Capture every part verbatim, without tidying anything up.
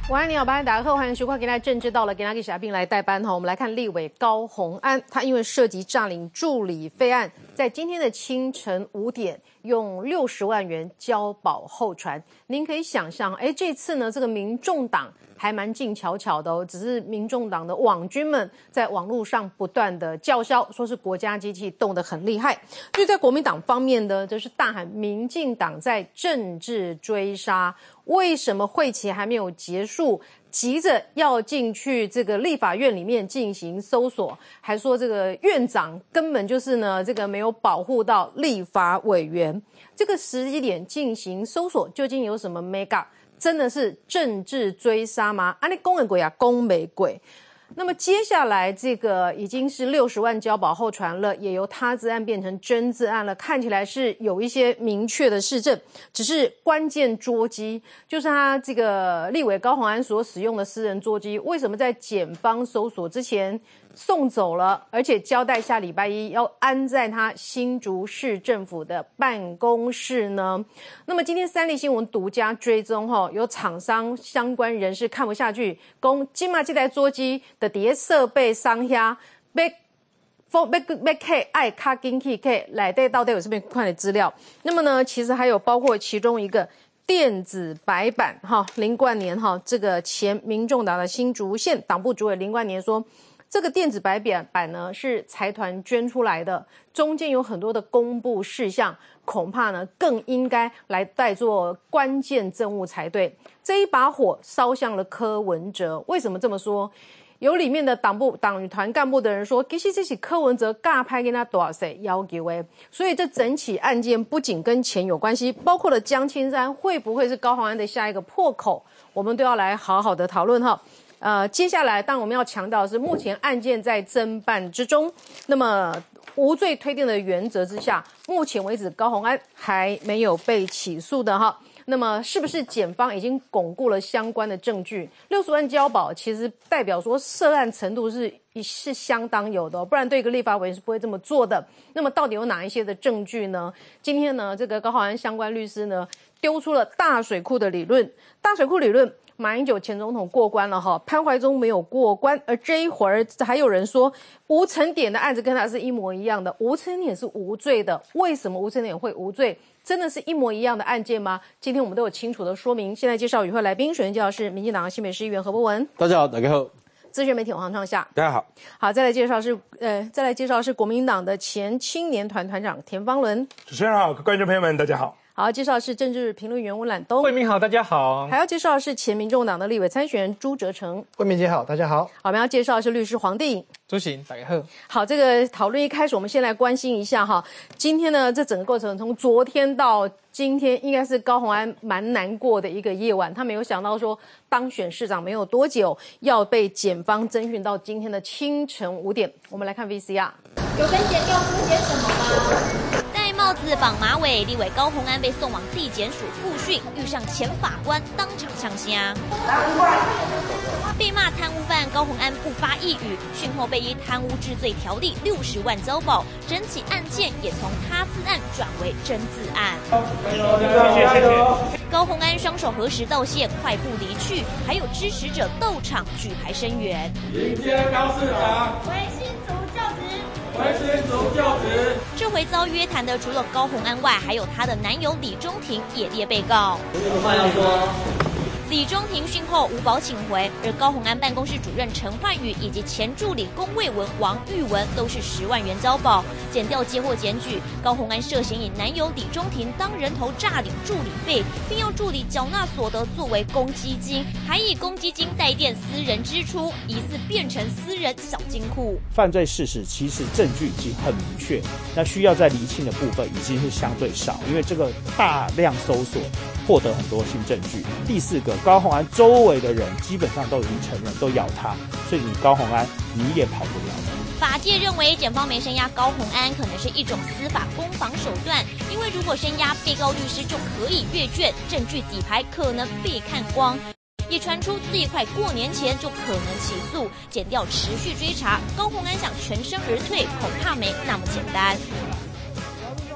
晚安，你好，大家好，欢迎收看《今天政治到了》，给大家小兵来代班哈。我们来看立委高虹安，他因为涉及诈领助理费案，在今天的清晨五点用六十万元交保候传。您可以想象，哎，这次呢，这个民众党还蛮静悄悄的哦，只是民众党的网军们在网络上不断的叫嚣，说是国家机器动得很厉害。所以在国民党方面呢，就是大喊民进党在政治追杀。为什么会期还没有结束，急着要进去这个立法院里面进行搜索，还说这个院长根本就是呢这个没有保护到立法委员，这个时机点进行搜索究竟有什么 mega？ 真的是政治追杀吗？啊，你公人鬼啊，公没鬼。那么接下来这个已经是六十万交保候传了，也由他自案变成真自案了，看起来是有一些明确的事证，只是关键捉机就是他这个立委高虹安所使用的私人捉机，为什么在检方搜索之前送走了，而且交代下礼拜一要安在他新竹市政府的办公室呢？那么今天三立新闻独家追踪齁，有厂商相关人士看不下去，说现在这台捉机的底下设备商家要要要看爱卡进去看内底到底有什么款的资料。那么呢，其实还有包括其中一个电子白板哈，林冠年哈，这个前民众党的新竹县党部主委林冠年说，这个电子白板呢是财团捐出来的，中间有很多的公布事项，恐怕呢更应该来带作关键证物才对。这一把火烧向了柯文哲，为什么这么说？有里面的党部党团干部的人说，其实这是柯文哲尬拍跟他多少岁要求的，所以这整起案件不仅跟钱有关系，包括了江青山会不会是高虹安的下一个破口，我们都要来好好的讨论哈。呃，接下来，当然我们要强调的是，目前案件在侦办之中。那么无罪推定的原则之下，目前为止高虹安还没有被起诉的哈。那么是不是检方已经巩固了相关的证据？六十万交保其实代表说涉案程度是是相当有的、哦，不然对一个立法委员是不会这么做的。那么到底有哪一些的证据呢？今天呢，这个高虹安相关律师呢丢出了大水库的理论，大水库理论。马英九前总统过关了哈，潘怀宗没有过关，而这一会儿还有人说吴承典的案子跟他是一模一样的，吴承典是无罪的，为什么吴承典会无罪？真的是一模一样的案件吗？今天我们都有清楚的说明。现在介绍与会来宾，首先介绍是民进党新北市议员何博文， 大家好，大家好。 资深媒体黄创夏， 大家好。 好，再来介绍是呃，再来介绍是国民党的前青年团团长田方伦。 主持人好，观众朋友们大家好。 好，介绍的是政治评论员温览东。 慧明好，大家好。 还要介绍的是前民众党的立委参选人朱哲成。 慧明姐好，大家好。 好，我们要介绍的是律师黄帝颖。 朱行，大家好。 好，这个讨论一开始，我们先来关心一下哈。今天呢，这整个过程从昨天到今天，应该是高虹安蛮难过的一个夜晚。他没有想到说，当选市长没有多久，要被检方侦讯到今天的清晨五点。我们来看 V C R。 有跟检调出些什么吗？ 戴帽子绑马尾，立委高虹安被送往地检署复讯，遇上前法官当场呛虾。被骂贪污犯高虹安不发一语，讯后被依贪污治罪条例六十万交保，整起案件也从他自案转为真自案。高虹安双手合十道谢，快步离去，还有支持者斗场举牌声援。 迎接高市长， 为新竹就职。 为新竹就职。 这回遭约谈的除了高虹安外，还有她的男友李中庭也列被告。 有话要说。 李中庭讯后无保请回，而高虹安办公室主任陈焕宇以及前助理龚卫文、王玉文都是十万元交保。检调接获检举，高虹安涉嫌以男友李中庭当人头诈领助理费，并要助理缴纳所得作为公积金，还以公积金代垫私人支出，疑似变成私人小金库。 犯罪事实其实证据已经很明确，那需要再厘清的部分已经是相对少，因为这个大量搜索获得很多新证据。第四个，高虹安周围的人基本上都已经承认，都咬他，所以你高虹安你也跑不了。 法界认为，检方没声押高虹安，可能是一种司法攻防手段，因为如果声押，被告律师就可以阅卷，证据底牌可能被看光。也传出最快过年前就可能起诉，检调持续追查，高虹安想全身而退，恐怕没那么简单。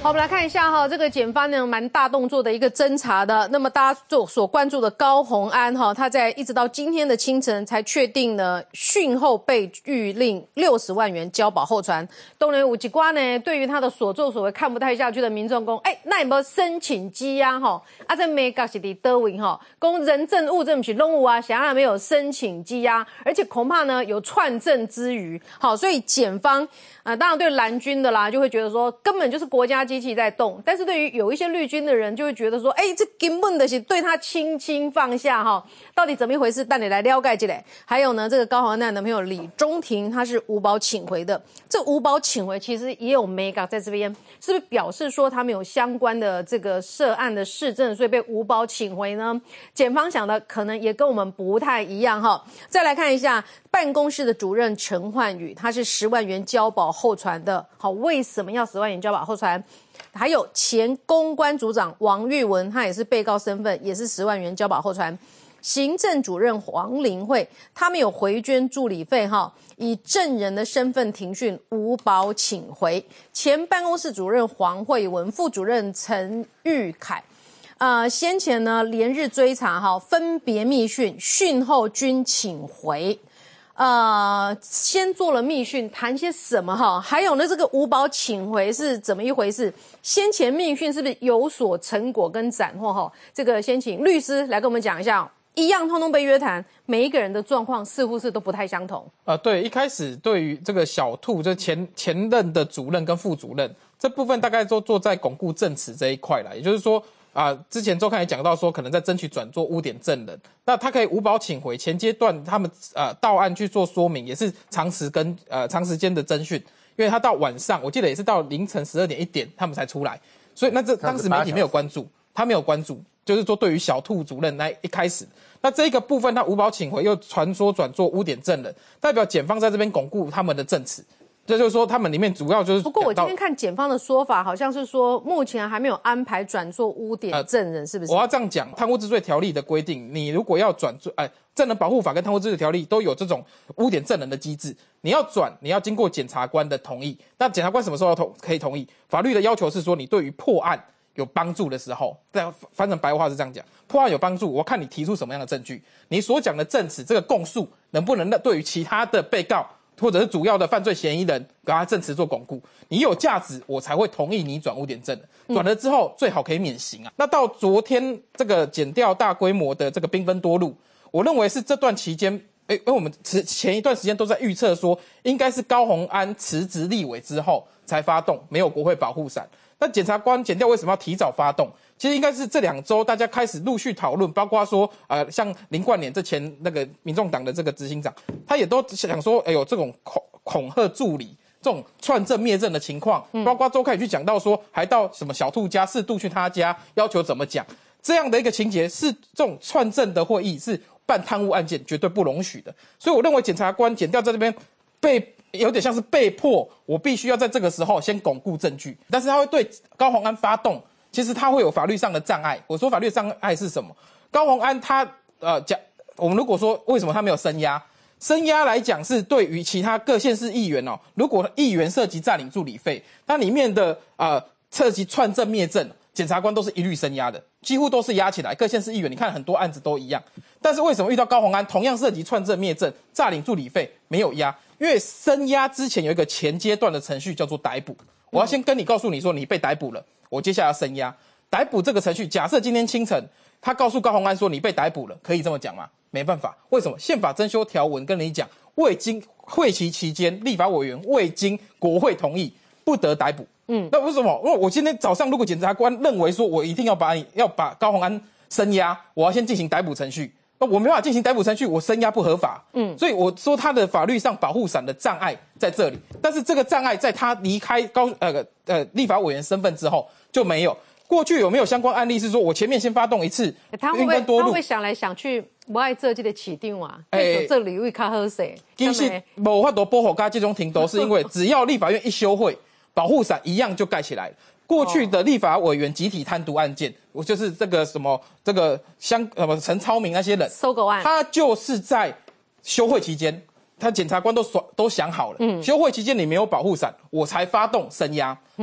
好，我们来看一下哈，这个检方呢蛮大动作的一个侦查的。那么大家所所关注的高虹安哈，他在一直到今天的清晨才确定呢讯后被谕令六十万元交保候传。当然有一瓜呢，对于他的所作所为看不太下去的民众讲，哎，那有没有申请羁押哈？啊，这美角是伫德位哈，公人证物证不是拢有啊，显然没有申请羁押，而且恐怕呢有串证之余，好，所以检方。啊、呃，当然对蓝军的啦，就会觉得说根本就是国家机器在动，但是对于有一些绿军的人，就会觉得说，哎，这根本的是对他轻轻放下哈，到底怎么一回事？带你来了解一下。还有呢，这个高虹安的男朋友李中庭，他是无保请回的，这无保请回其实也有 mega 在这边，是不是表示说他们有相关的这个涉案的事证，所以被无保请回呢？检方想的可能也跟我们不太一样哈。再来看一下办公室的主任陈焕宇，他是十万元交保候传的，好，为什么要十万元交保候传？还有前公关组长王玉文，他也是被告身份，也是十万元交保候传。行政主任黄玲慧，他们有回捐助理费哈，以证人的身份庭讯，无保请回。前办公室主任黄慧文，副主任陈玉凯。呃，先前呢连日追查哈，分别密讯，讯后均请回。呃，先做了密讯，谈些什么哈？还有呢，这个无保请回是怎么一回事？先前密讯是不是有所成果跟斩获哈？这个先请律师来跟我们讲一下。一样通通被约谈，每一个人的状况似乎是都不太相同。 呃，对，一开始对于这个小兔，就前前任的主任跟副主任这部分，大概都做在巩固证词这一块啦。也就是说，啊、呃，之前周刊也讲到说，可能在争取转做污点证人，那他可以无保请回。前阶段他们呃到案去做说明，也是长时跟呃长时间的侦讯，因为他到晚上，我记得也是到凌晨十二点一点他们才出来，所以那这当时媒体没有关注，他没有关注。就是说，对于小兔主任那一开始，那这一个部分他无保请回，又传说转做污点证人，代表检方在这边巩固他们的证词。这就是说，他们里面主要就是。 不过我今天看检方的说法，好像是说目前还没有安排转做污点证人，是不是？ 我要这样讲，贪污治罪条例的规定，你如果要转做，哎，证人保护法跟贪污治罪条例都有这种污点证人的机制。你要转，你要经过检察官的同意。那检察官什么时候要同可以同意？法律的要求是说，你对于破案有帮助的时候，再翻成白话是这样讲：破案有帮助，我看你提出什么样的证据，你所讲的证词，这个供述能不能对于其他的被告或者是主要的犯罪嫌疑人，给他证词做巩固，你有价值，我才会同意你转污点证人。转了之后，最好可以免刑啊。那到昨天这个检调大规模的这个兵分多路，我认为是这段期间。哎，因为我们前一段时间都在预测说，应该是高虹安辞职立委之后才发动，没有国会保护伞。那检察官检调为什么要提早发动？其实应该是这两周大家开始陆续讨论，包括说，呃，像林冠冕这前那个民众党的这个执行长，他也都想说，哎呦，这种恐恐吓助理、这种串证灭证的情况，包括周刊也去讲到说，还到什么小兔家适度去他家，要求怎么讲，这样的一个情节是这种串证的会议是办贪污案件绝对不容许的。所以我认为检察官检调在这边被。有点像是被迫，我必须要在这个时候先巩固证据，但是他会对高虹安发动，其实他会有法律上的障碍。我说法律障碍是什么？高虹安他呃讲，我们如果说为什么他没有声押？声押来讲是对于其他各县市议员哦，如果议员涉及占领助理费，它里面的呃涉及串证灭证，检察官都是一律声押的，几乎都是押起来。各县市议员你看很多案子都一样，但是为什么遇到高虹安同样涉及串证灭证、诈领助理费没有押？因为声押之前有一个前阶段的程序叫做逮捕，我要先跟你告诉你说你被逮捕了，我接下来要声押。逮捕这个程序，假设今天清晨他告诉高虹安说你被逮捕了，可以这么讲吗？没办法，为什么？宪法增修条文跟你讲，未经会期期间，立法委员未经国会同意，不得逮捕。嗯，那为什么？因为我今天早上如果检察官认为说我一定要把你要把高虹安声押，我要先进行逮捕程序。我没办法进行逮捕程序，我声押不合法，嗯，所以我说他的法律上保护伞的障碍在这里，但是这个障碍在他离开高呃呃立法委员身份之后就没有。过去有没有相关案例是说我前面先发动一次， 他会不会他会不会想来想去，不爱这这个起定啊？哎，这里会卡好谁？ 其实无法度保护他这种停都是因为只要立法院一休会，保护伞一样就盖起来了。过去的立法委员集体贪渎案件，我就是这个什么这个香什么陈超明那些人， 搜狗案， 他就是在休会期间，他检察官都都想好了，嗯，休会期间你没有保护伞，我才发动声押，嗯，所以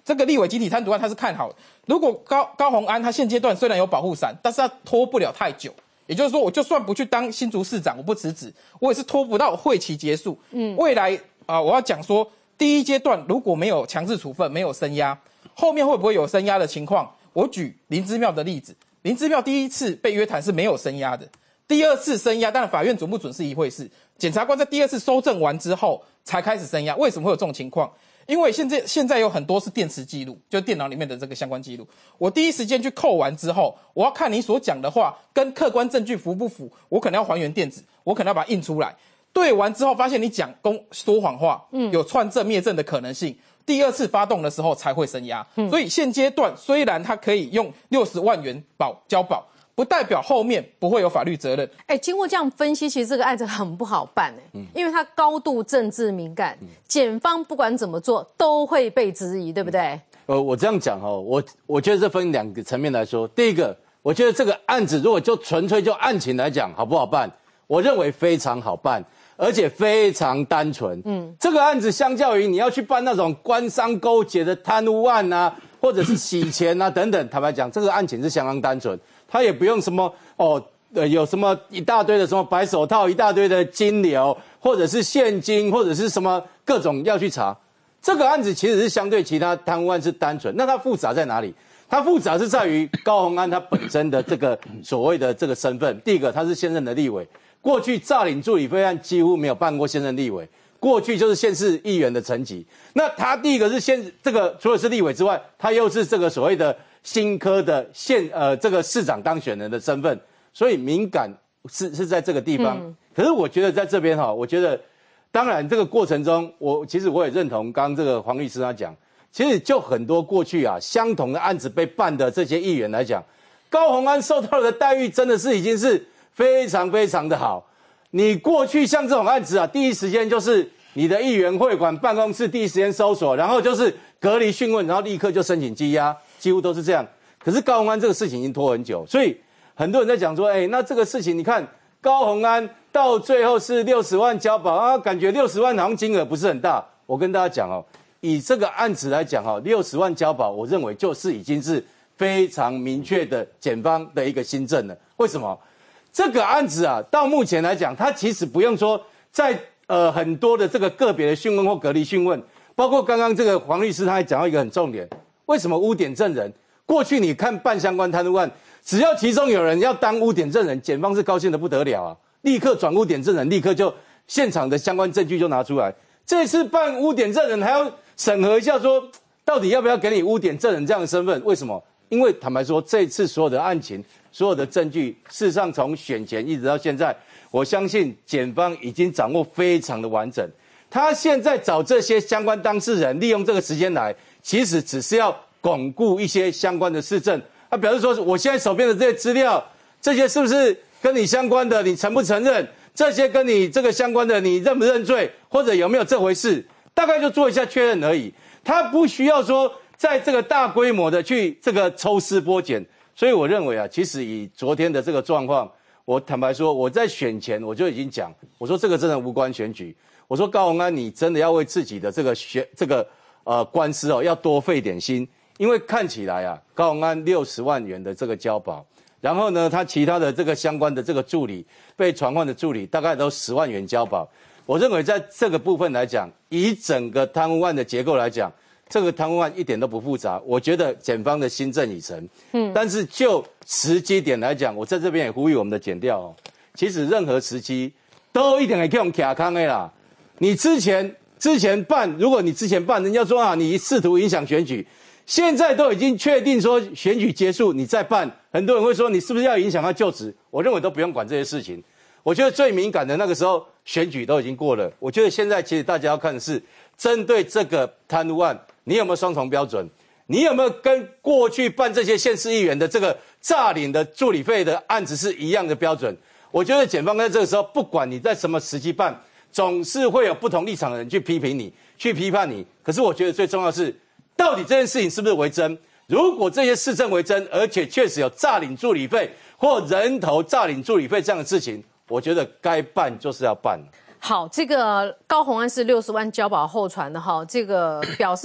这个立委集体贪渎案，他是看好的。如果高高虹安他现阶段虽然有保护伞，但是他拖不了太久。也就是说，我就算不去当新竹市长，我不辞职，我也是拖不到会期结束。嗯，未来啊、呃，我要讲说，第一阶段如果没有强制处分，没有声押，后面会不会有声押的情况？我举林姿妙的例子，林姿妙第一次被约谈是没有声押的，第二次声押，当然法院准不准是一回事。检察官在第二次搜证完之后才开始声押，为什么会有这种情况？因为现在现在有很多是电池记录，就电脑里面的这个相关记录。我第一时间去扣完之后，我要看你所讲的话跟客观证据符不符，我可能要还原电子，我可能要把它印出来。对完之后发现你讲公说谎话，嗯，有串证灭证的可能性。第二次发动的时候才会声押。嗯，所以现阶段虽然他可以用六十万元保交保，不代表后面不会有法律责任。 哎，经过这样分析，其实这个案子很不好办哎、嗯，因为它高度政治敏感，嗯、检方不管怎么做都会被质疑，对不对？ 呃，我这样讲哦，我我觉得这分两个层面来说。第一个，我觉得这个案子如果就纯粹就案情来讲，好不好办？我认为非常好办，而且非常单纯。嗯，这个案子相较于你要去办那种官商勾结的贪污案啊，或者是洗钱啊等等，坦白讲，这个案情是相当单纯。他也不用什么哦，呃，有什么一大堆的什么白手套，一大堆的金流，或者是现金，或者是什么各种要去查。这个案子其实是相对其他贪污案是单纯，那它复杂在哪里？它复杂是在于高虹安他本身的这个所谓的这个身份。第一个，他是现任的立委，过去诈领助理费案几乎没有办过现任立委，过去就是县市议员的层级。那他第一个是县这个除了是立委之外，他又是这个所谓的新科的县呃这个市长当选人的身份，所以敏感是是在这个地方。嗯、可是我觉得在这边哈，我觉得当然这个过程中，我其实我也认同刚刚这个黄律师他讲，其实就很多过去啊相同的案子被办的这些议员来讲，高虹安受到的待遇真的是已经是非常非常的好。你过去像这种案子啊，第一时间就是你的议员会馆办公室第一时间搜索，然后就是隔离讯问，然后立刻就申请羁押。几乎都是这样，可是高虹安这个事情已经拖很久，所以很多人在讲说，哎，那这个事情你看高虹安到最后是六十万交保啊，感觉六十万好像金额不是很大。我跟大家讲哦，以这个案子来讲哦，六十万交保，我认为就是已经是非常明确的检方的一个新政了。为什么？这个案子啊，到目前来讲，它其实不用说在呃很多的这个个别的讯问或隔离讯问，包括刚刚这个黄律师他还讲到一个很重点。为什么污点证人？过去你看办相关贪污案，只要其中有人要当污点证人，检方是高兴得不得了啊，立刻转污点证人，立刻就现场的相关证据就拿出来。这次办污点证人还要审核一下说，说到底要不要给你污点证人这样的身份？为什么？因为坦白说，这次所有的案情、所有的证据，事实上从选前一直到现在，我相信检方已经掌握非常的完整。他现在找这些相关当事人，利用这个时间来。其实只是要巩固一些相关的事证，他表示说，我现在手边的这些资料，这些是不是跟你相关的？你承不承认？这些跟你这个相关的，你认不认罪？或者有没有这回事？大概就做一下确认而已。他不需要说在这个大规模的去这个抽丝剥茧。所以我认为啊，其实以昨天的这个状况，我坦白说，我在选前我就已经讲，我说这个真的无关选举。我说高虹安，你真的要为自己的这个选这个。呃，官司哦，要多费点心，因为看起来啊，高虹安六十万元的这个交保，然后呢，他其他的这个相关的这个助理被传唤的助理，大概都十万元交保。我认为在这个部分来讲，以整个贪污案的结构来讲，这个贪污案一点都不复杂。我觉得检方的心证已成，嗯，但是就时机点来讲，我在这边也呼吁我们的检调哦，其实任何时机都一定会去用卡康的啦。你之前。之前办，如果你之前办，人家说啊，你试图影响选举，现在都已经确定说选举结束，你再办，很多人会说你是不是要影响他就职？我认为都不用管这些事情。我觉得最敏感的那个时候，选举都已经过了。我觉得现在其实大家要看的是，针对这个贪污案，你有没有双重标准？你有没有跟过去办这些县市议员的这个诈领的助理费的案子是一样的标准？我觉得检方在这个时候，不管你在什么时期办，总是会有不同立场的人去批评你，去批判你。可是我觉得最重要的是，到底这件事情是不是为真？如果这些事证为真，而且确实有诈领助理费或人头诈领助理费这样的事情，我觉得该办就是要办。 好，这个高虹安是六十万交保候传的哈，这个表示。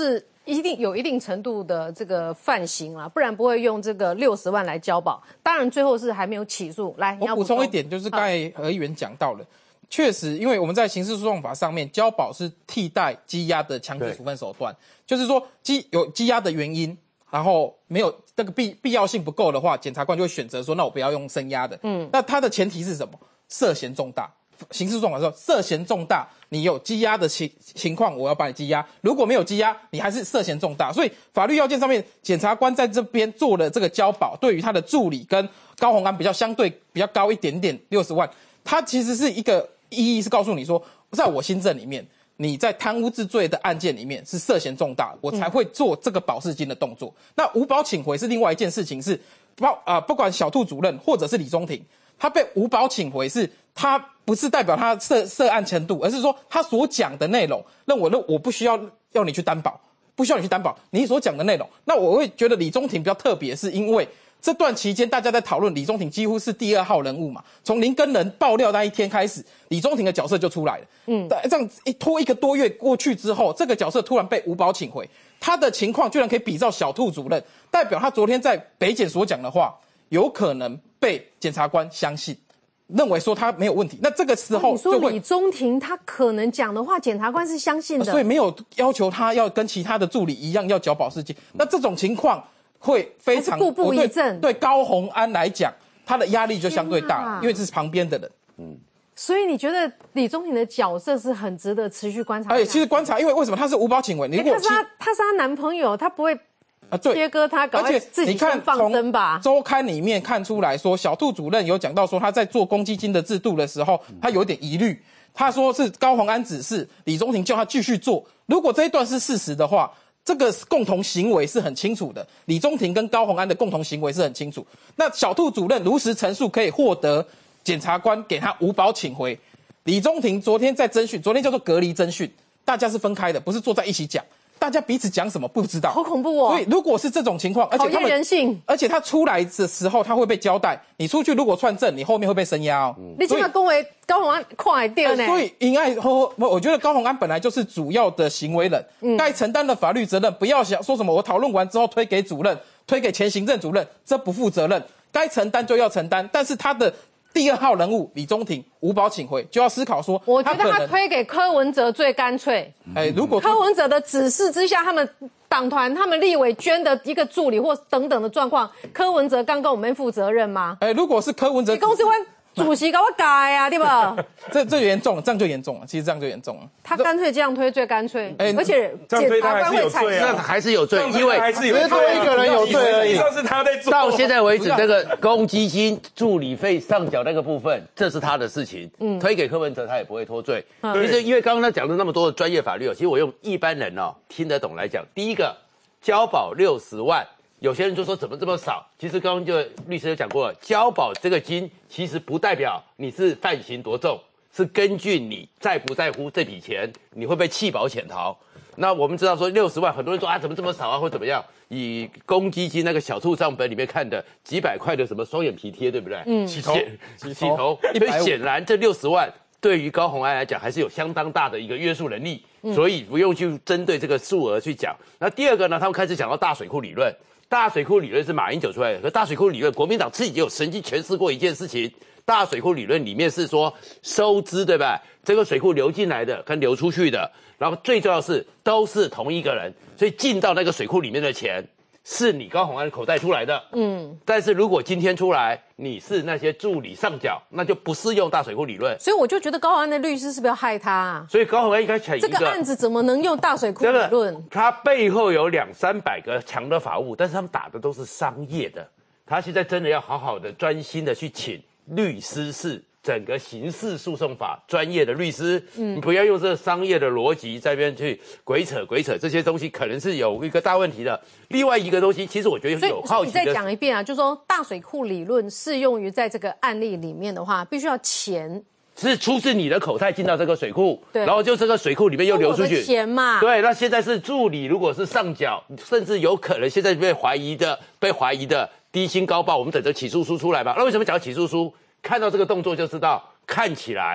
一定有一定程度的这个犯行啦，不然不会用这个六十万来交保。当然最后是还没有起诉。来， 我补充一点，就是刚才何议员讲到了，确实，因为我们在刑事诉讼法上面，交保是替代羁押的强制处分手段，就是说羁有羁押的原因，然后没有这个必必要性不够的话，检察官就会选择说，那我不要用声押的。嗯，那它的前提是什么？涉嫌重大。刑事诉讼法说涉嫌重大，你有羁押的情情况，我要把你羁押；如果没有羁押，你还是涉嫌重大。所以法律要件上面，检察官在这边做了这个交保，对于他的助理跟高虹安比较相对比较高一点点，六十万，他其实是一个意义是告诉你说，在我心证里面，你在贪污治罪的案件里面是涉嫌重大，我才会做这个保释金的动作。嗯、那无保请回是另外一件事情是，包啊、呃、不管小兔主任或者是李宗廷，他被无保请回是。他不是代表他涉涉案程度，而是说他所讲的内容，认为我不需要要你去担保，不需要你去担保你所讲的内容。那我会觉得李宗廷比较特别，是因为这段期间大家在讨论李宗廷几乎是第二号人物嘛，从林根人爆料那一天开始，李宗廷的角色就出来了。嗯，这样一拖一个多月过去之后，这个角色突然被无保请回，他的情况居然可以比照小兔主任，代表他昨天在北检所讲的话，有可能被检察官相信。认为说他没有问题，那这个时候就会、 哦、你说李宗廷他可能讲的话，检察官是相信的， 所以没有要求他要跟其他的助理一样要缴保释金。那这种情况会非常步步一阵。 对高虹安来讲，他的压力就相对大，因为这是旁边的人。嗯， 所以你觉得李宗廷的角色是很值得持续观察？ 哎，其实观察，因为为什么他是无保请回？如果他是他他是他男朋友，他不会。啊，对，切割他，搞快自己先放生吧。 周刊里面看出来说，小兔主任有讲到说，他在做公积金的制度的时候，他有点疑虑。他说是高虹安指示李宗廷叫他继续做。如果这一段是事实的话，这个共同行为是很清楚的。李宗廷跟高虹安的共同行为是很清楚。那小兔主任如实陈述，可以获得检察官给他无保请回。李宗廷昨天在侦讯，昨天叫做隔离侦讯，大家是分开的，不是坐在一起讲。大家彼此讲什么不知道， 好恐怖哦！ 所以如果是这种情况，而且他们人性， 而且他出来的时候他会被交代，你出去如果串证，你后面会被声押哦。 嗯、你这个恭维高虹安快掉呢？ 所以应该我我觉得高虹安本来就是主要的行为人，嗯、该承担的法律责任，不要想说什么我讨论完之后推给主任，推给前行政主任，这不负责任。该承担就要承担，但是他的。第二号人物李宗廷无保请回，就要思考说， 我觉得他推给柯文哲最干脆。 哎，如果柯文哲的指示之下，他们党团、他们立委捐的一个助理或等等的状况，柯文哲刚跟我们负责任吗？ 哎，如果是柯文哲， 你公司官主席给我改啊，对吧？ 这这严重了，这样就严重了。其实这样就严重了。 他干脆这样推最干脆，欸、而且检察官会采那还是有罪，因为还是有罪， 只有一个人有罪而已。 是他在做。 到现在为止，这个公积金助理费上缴那个部分，这是他的事情。嗯，推给柯文哲，他也不会脱罪。嗯、其实因为刚刚他讲了那么多的专业法律哦，其实我用一般人哦听得懂来讲，第一个交保六十万。有些人就说怎么这么少？其实刚刚就律师有讲过了，交保这个金其实不代表你是犯行多重，是根据你在不在乎这笔钱，你会被弃保潜逃。那我们知道说六十万，很多人说啊怎么这么少啊，或怎么样？以公积金那个小兔账本里面看的几百块的什么双眼皮贴，对不对？嗯，洗头，洗头，因为显然这六十万对于高虹安来讲还是有相当大的一个约束能力，所以不用去针对这个数额去讲。那第二个呢，他们开始讲到大水库理论。大水库理论是马英九出来的，可大水库理论，国民党自己有曾经诠释过一件事情。大水库理论里面是说收支，对吧？这个水库流进来的跟流出去的，然后最重要的是都是同一个人，所以进到那个水库里面的钱是你高虹安口袋出来的。嗯，但是如果今天出来你是那些助理上缴，那就不适用大水库理论。 所以我就觉得高虹安的律师是不是要害他啊？ 所以高虹安应该采一个这个案子怎么能用大水库理论？ 这个、他背后有两三百个强的法务，但是他们打的都是商业的。他现在真的要好好的专心的去请律师是整个刑事诉讼法专业的律师，嗯，你不要用这个商业的逻辑在那边去鬼扯鬼扯，这些东西可能是有一个大问题的。另外一个东西，其实我觉得有好奇的。 你再讲一遍啊，就是说大水库理论适用于在这个案例里面的话，必须要钱是出自你的口袋进到这个水库，对，然后就这个水库里面又流出去钱嘛， 对。那现在是助理，如果是上缴，甚至有可能现在被怀疑的被怀疑的低薪高报，我们等着起诉书出来吧。那为什么讲起诉书？看到这个动作就知道，看起来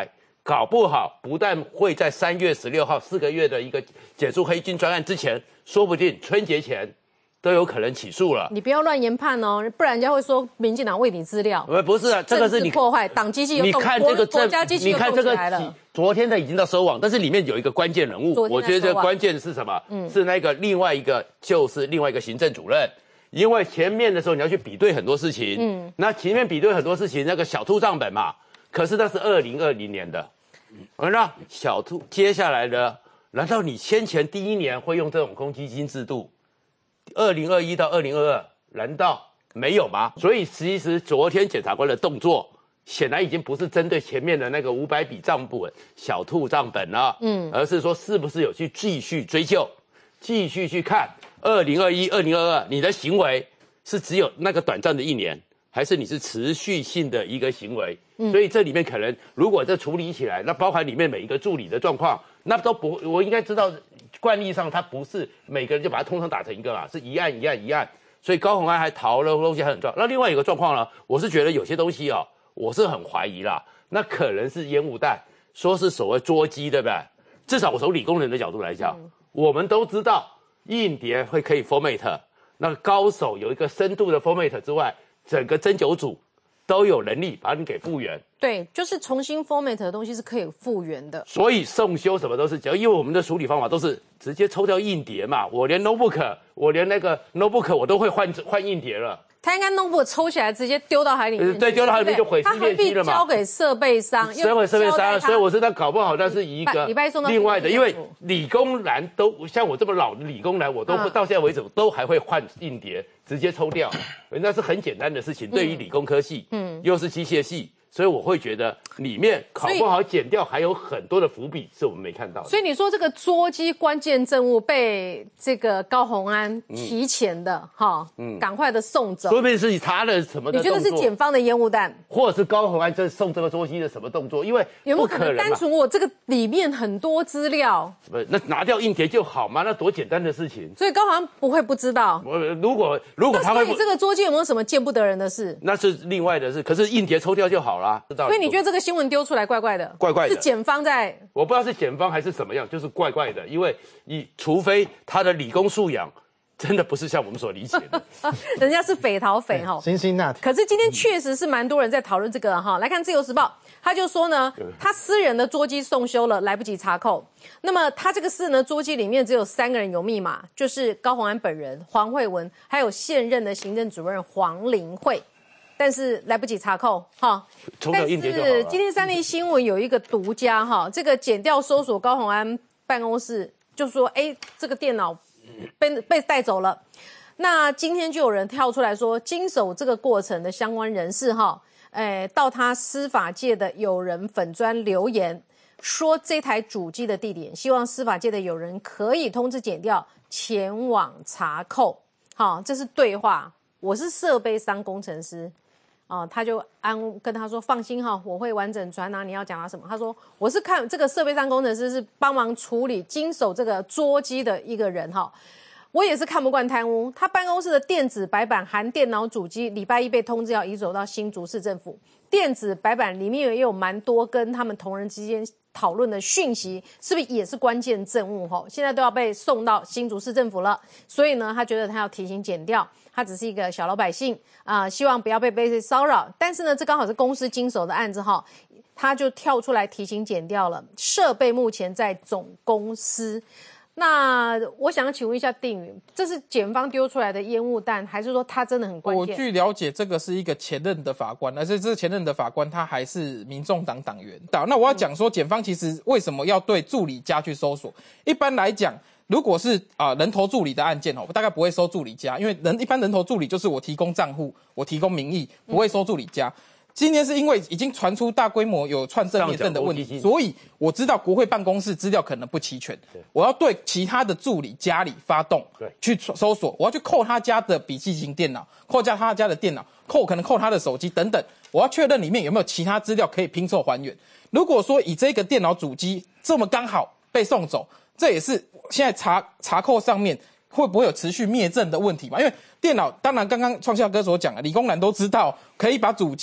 搞不好不但会在三月十六号四个月的一个解除黑金专案之前，说不定春节前都有可能起诉了。 你不要乱研判哦，不然人家会说民进党为你资料。 不不是啊，这个是你破坏党机器又动， 你看这个国家机器又动起来了。 昨天的已经到收网，但是里面有一个关键人物，我觉得这个关键是什么？嗯，是那个另外一个就是另外一个行政主任。因为前面的时候你要去比对很多事情，嗯，那前面比对很多事情，那个小兔账本嘛，可是那是二零二零年的，而那小兔接下来呢，难道你先前第一年会用这种公积金制度？二零二一到二零二二，难道没有吗？所以其实昨天检察官的动作，显然已经不是针对前面的那个五百笔账本、小兔账本了，嗯，而是说是不是有去继续追究，继续去看。二零二一、二零二二，你的行为是只有那个短暂的一年，还是你是持续性的一个行为？嗯，所以这里面可能如果这处理起来，那包含里面每一个助理的状况，那都不，我应该知道惯例上他不是每个人就把它通通打成一个嘛，是一案一案一案。所以高虹安还逃了东西还很重要。那另外一个状况呢，我是觉得有些东西哦，我是很怀疑啦，那可能是烟雾弹，说是所谓捉鸡，对不对？至少我从理工人的角度来讲，嗯、我们都知道。硬碟会可以 format， 那个高手有一个深度的 format 之外，整个针灸组都有能力把你给复原。 对，就是重新 format 的东西是可以复原的。 所以送修什么都是，只要因为我们的处理方法都是直接抽掉硬碟嘛，我连 notebook， 我连那个 notebook 我都会换换硬碟了。 他应该弄不抽起来，直接丢到海里面。 对，丢到海里面就毁尸灭迹了嘛。 他何必交给设备商？ 交给设备商，所以我知道搞不好那是一个另外的，因为理工男都像我这么老的理工男，我都会、嗯、到现在为止都还会换硬碟，直接抽掉，那是很简单的事情。对于理工科系，嗯，又是机械系。所以我会觉得里面考不好剪掉还有很多的伏笔是我们没看到的。 所以你说这个捉鸡关键证物被这个高虹安提前的哈，嗯，赶快的送走， 说不定是他的什么的动作？ 你觉得是检方的烟雾弹， 或者是高虹安这送这个捉鸡的什么动作？因为有没有可能单纯我这个里面很多资料？ 不，那拿掉硬碟就好嘛，那多简单的事情。 所以高虹安不会不知道。 我如果如果他会， 所以这个捉鸡有没有什么见不得人的事？ 那是另外的事，可是硬碟抽掉就好了。 所以你觉得这个新闻丢出来怪怪的？ 怪怪的， 是检方在？ 我不知道是检方还是怎么样，就是怪怪的。因为你除非他的理工素养真的不是像我们所理解的， 人家是匪逃匪哈， 辛辛那提。 可是今天确实是蛮多人在讨论这个哈。来看《自由时报》，他就说呢，他私人的捉鸡送修了，来不及查扣。那么他这个私人的捉鸡里面只有三个人有密码，就是高虹安本人黄惠文，还有现任的行政主任黄玲慧。但是来不及查扣哈，但是今天三立新闻有一个独家哈，这个检调搜索高虹安办公室，就说哎，这个电脑被被带走了。那今天就有人跳出来说，经手这个过程的相关人士哈，哎，到他司法界的友人粉专留言说，这台主机的地点，希望司法界的友人可以通知检调前往查扣。好，这是对话。我是设备商工程师。哦，他就安跟他说放心哈，我会完整传达你要讲他什么。他说我是看这个设备商工程师是帮忙处理经手这个捉鸡的一个人哈，我也是看不惯贪污。他办公室的电子白板含电脑主机，礼拜一被通知要移走到新竹市政府。电子白板里面也有蛮多跟他们同仁之间讨论的讯息，是不是也是关键证物哈？现在都要被送到新竹市政府了，所以呢，他觉得他要提醒检调。他只是一个小老百姓啊、呃，希望不要被被骚扰。但是呢，这刚好是公司经手的案子哈，他就跳出来提醒检调了。设备目前在总公司。那我想请问一下定宇，这是检方丢出来的烟雾弹，还是说他真的很关键？ 我据了解，这个是一个前任的法官，而且这个前任的法官他还是民众党党员。那我要讲说，检方其实为什么要对助理家去搜索？一般来讲，如果是啊、呃、人头助理的案件哦，我大概不会收助理家，因为人一般人头助理就是我提供账户，我提供名义，不会收助理家。今天是因为已经传出大规模有串证验证的问题，所以我知道国会办公室资料可能不齐全，我要对其他的助理家里发动，去搜索，我要去扣他家的笔记型电脑，扣下他家的电脑，扣可能扣他的手机等等，我要确认里面有没有其他资料可以拼凑还原。如果说以这个电脑主机这么刚好被送走，这也是现在查查扣上面会不会有持续灭证的问题嘛？因为电脑当然刚刚创夏哥所讲的，理工男都知道可以把主机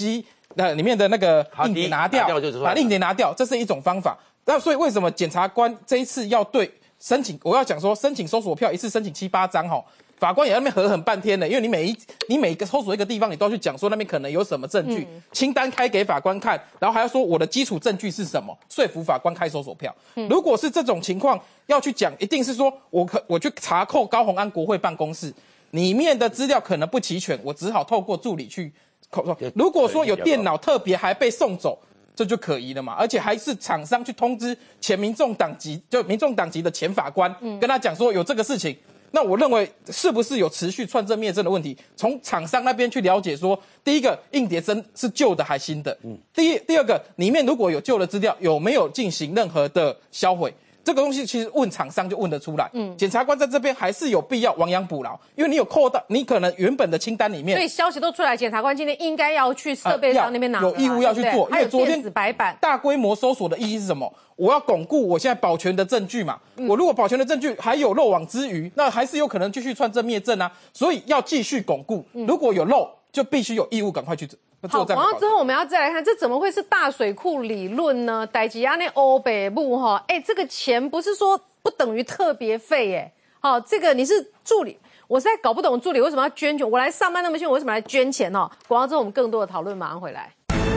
那里面的那个硬碟拿掉， 拿掉就把硬碟拿掉，这是一种方法。那所以为什么检察官这一次要对申请，我要讲说申请搜索票一次申请七八张哈，法官也在那边核很半天的，因为你每一你每一个搜索一个地方，你都要去讲说那边可能有什么证据，嗯、清单开给法官看，然后还要说我的基础证据是什么，说服法官开搜索票。嗯、如果是这种情况要去讲，一定是说我可我去查扣高虹安国会办公室里面的资料可能不齐全，我只好透过助理去扣。如果说有电脑特别还被送走。这就可疑了嘛，而且还是厂商去通知前民众党籍，就民众党籍的前法官，嗯、跟他讲说有这个事情。那我认为是不是有持续串证灭证的问题？从厂商那边去了解说，第一个硬碟真是旧的还新的，嗯、第一第二个里面如果有旧的资料，有没有进行任何的销毁？这个东西其实问厂商就问得出来。嗯，检察官在这边还是有必要亡羊补牢，因为你有扣到你可能原本的清单里面， 所以消息都出来，检察官今天应该要去设备商那边拿、 呃，有义务要去做。因为昨天白板大规模搜索的意义是什么？我要巩固我现在保全的证据嘛。嗯、我如果保全的证据还有漏网之鱼，那还是有可能继续串证灭证啊。所以要继续巩固，嗯、如果有漏，就必须有义务赶快去做。 好，然后之后我们要再来看，这怎么会是大水库理论呢？代志安那欧北部哈，哎，这个钱不是说不等于特别费，哎，好，这个你是助理，我实在搞不懂助理为什么要捐钱，我来上班那么辛苦，我为什么来捐钱哦？广告之后我们更多的讨论，马上回来。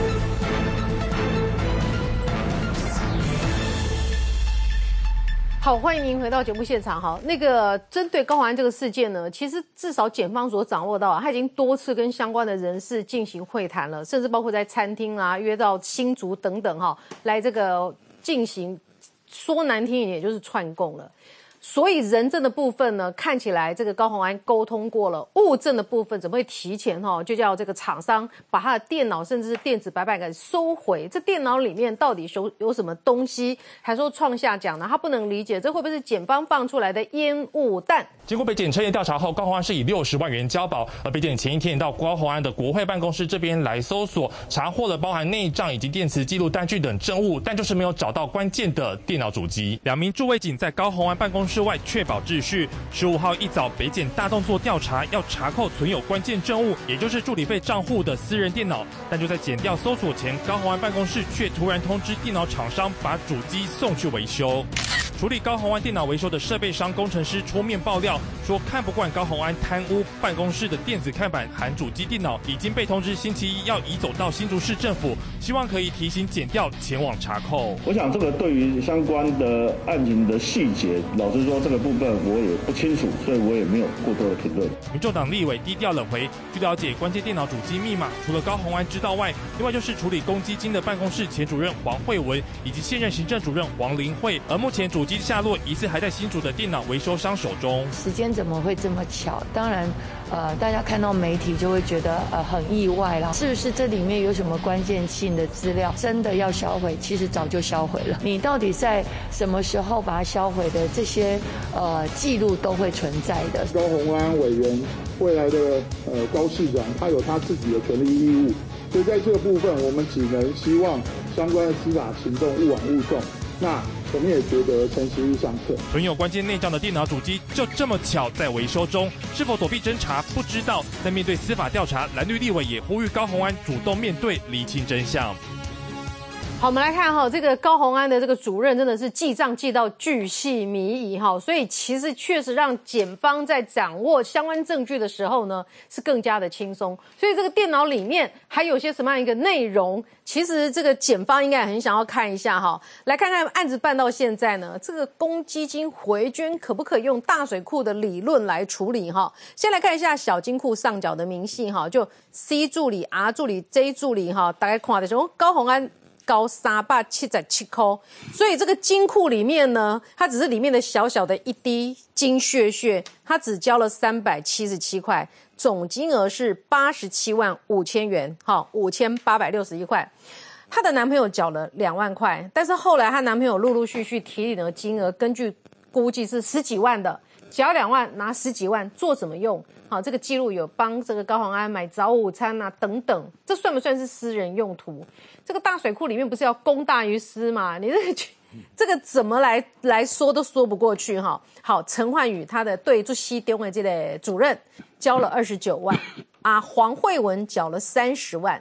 好，欢迎您回到节目现场。哈，那个针对高虹安这个事件呢，其实至少检方所掌握到，他已经多次跟相关的人士进行会谈了，甚至包括在餐厅啊、约到新竹等等哈，来这个进行，说难听一点，也就是串供了。所以人证的部分呢，看起来这个高虹安沟通过了，物证的部分怎么会提前哈、哦？就叫这个厂商把他的电脑甚至是电子白板给收回。这电脑里面到底有有什么东西？还说创下讲呢？他不能理解，这会不会是检方放出来的烟雾弹？ 经过北检彻夜调查后，高虹安是以六十万元交保，而北检前一天到高虹安的国会办公室这边来搜索，查获了包含内账以及电磁记录单据等证物，但就是没有找到关键的电脑主机。两名驻卫警在高虹安办公室之外确保秩序。十五号一早，北检大动作调查，要查扣存有关键证物，也就是助理费账户的私人电脑。但就在检调搜索前，高虹安办公室却突然通知电脑厂商把主机送去维修。处理高虹安电脑维修的设备商工程师出面爆料说，看不惯高虹安贪污办公室的电子看板含主机电脑，已经被通知星期一要移走到新竹市政府，希望可以提醒检调前往查扣。 我想这个对于相关的案情的细节，老实说这个部分我也不清楚，所以我也没有过多的评论。 民众党立委低调冷回，据了解，关键电脑主机密码除了高虹安知道外，另外就是处理公积金的办公室前主任黄慧文以及现任行政主任黄玲慧，而目前主机下落疑似还在新竹的电脑维修商手中。 时间怎么会这么巧？当然，呃，大家看到媒体就会觉得呃很意外啦。是不是这里面有什么关键性的资料真的要销毁？其实早就销毁了。你到底在什么时候把它销毁的？这些呃记录都会存在的。 高虹安委员未来的呃高市长，他有他自己的权利义务，所以在这个部分，我们只能希望相关的司法行动勿往勿重。那我们也觉得诚实相克。 存有关键内账的电脑主机就这么巧在维修中，是否躲避侦查不知道。但面对司法调查，蓝绿立委也呼吁高虹安主动面对，厘清真相。 好，我们来看哈，这个高虹安的这个主任真的是记账记到巨细靡遗哈，所以其实确实让检方在掌握相关证据的时候呢，是更加的轻松。所以这个电脑里面还有些什么样一个内容，其实这个检方应该很想要看一下哈。来看看案子办到现在呢，这个公积金回捐可不可以用大水库的理论来处理哈？先来看一下小金库上角的明细哈，就 C 助理、R 助理、J 助理哈，大概看的时候高虹安。高三百七十七块，所以这个金库里面呢，它只是里面的小小的一滴金屑屑，它只交了三百七十七块，总金额是八十七万五千元，好，五千八百六十一块。她的男朋友缴了两万块，但是后来她男朋友陆陆续续提领的金额，根据估计是十几万的，缴两万拿十几万做什么用？好，这个记录有帮这个高虹安买早午餐啊等等，这算不算是私人用途？这个大水库里面不是要公大于私嘛？你这个这个怎么来来说都说不过去哈。好，陈焕宇他的对驻西东的这个主任交了二十九万啊，黄慧文缴了三十万。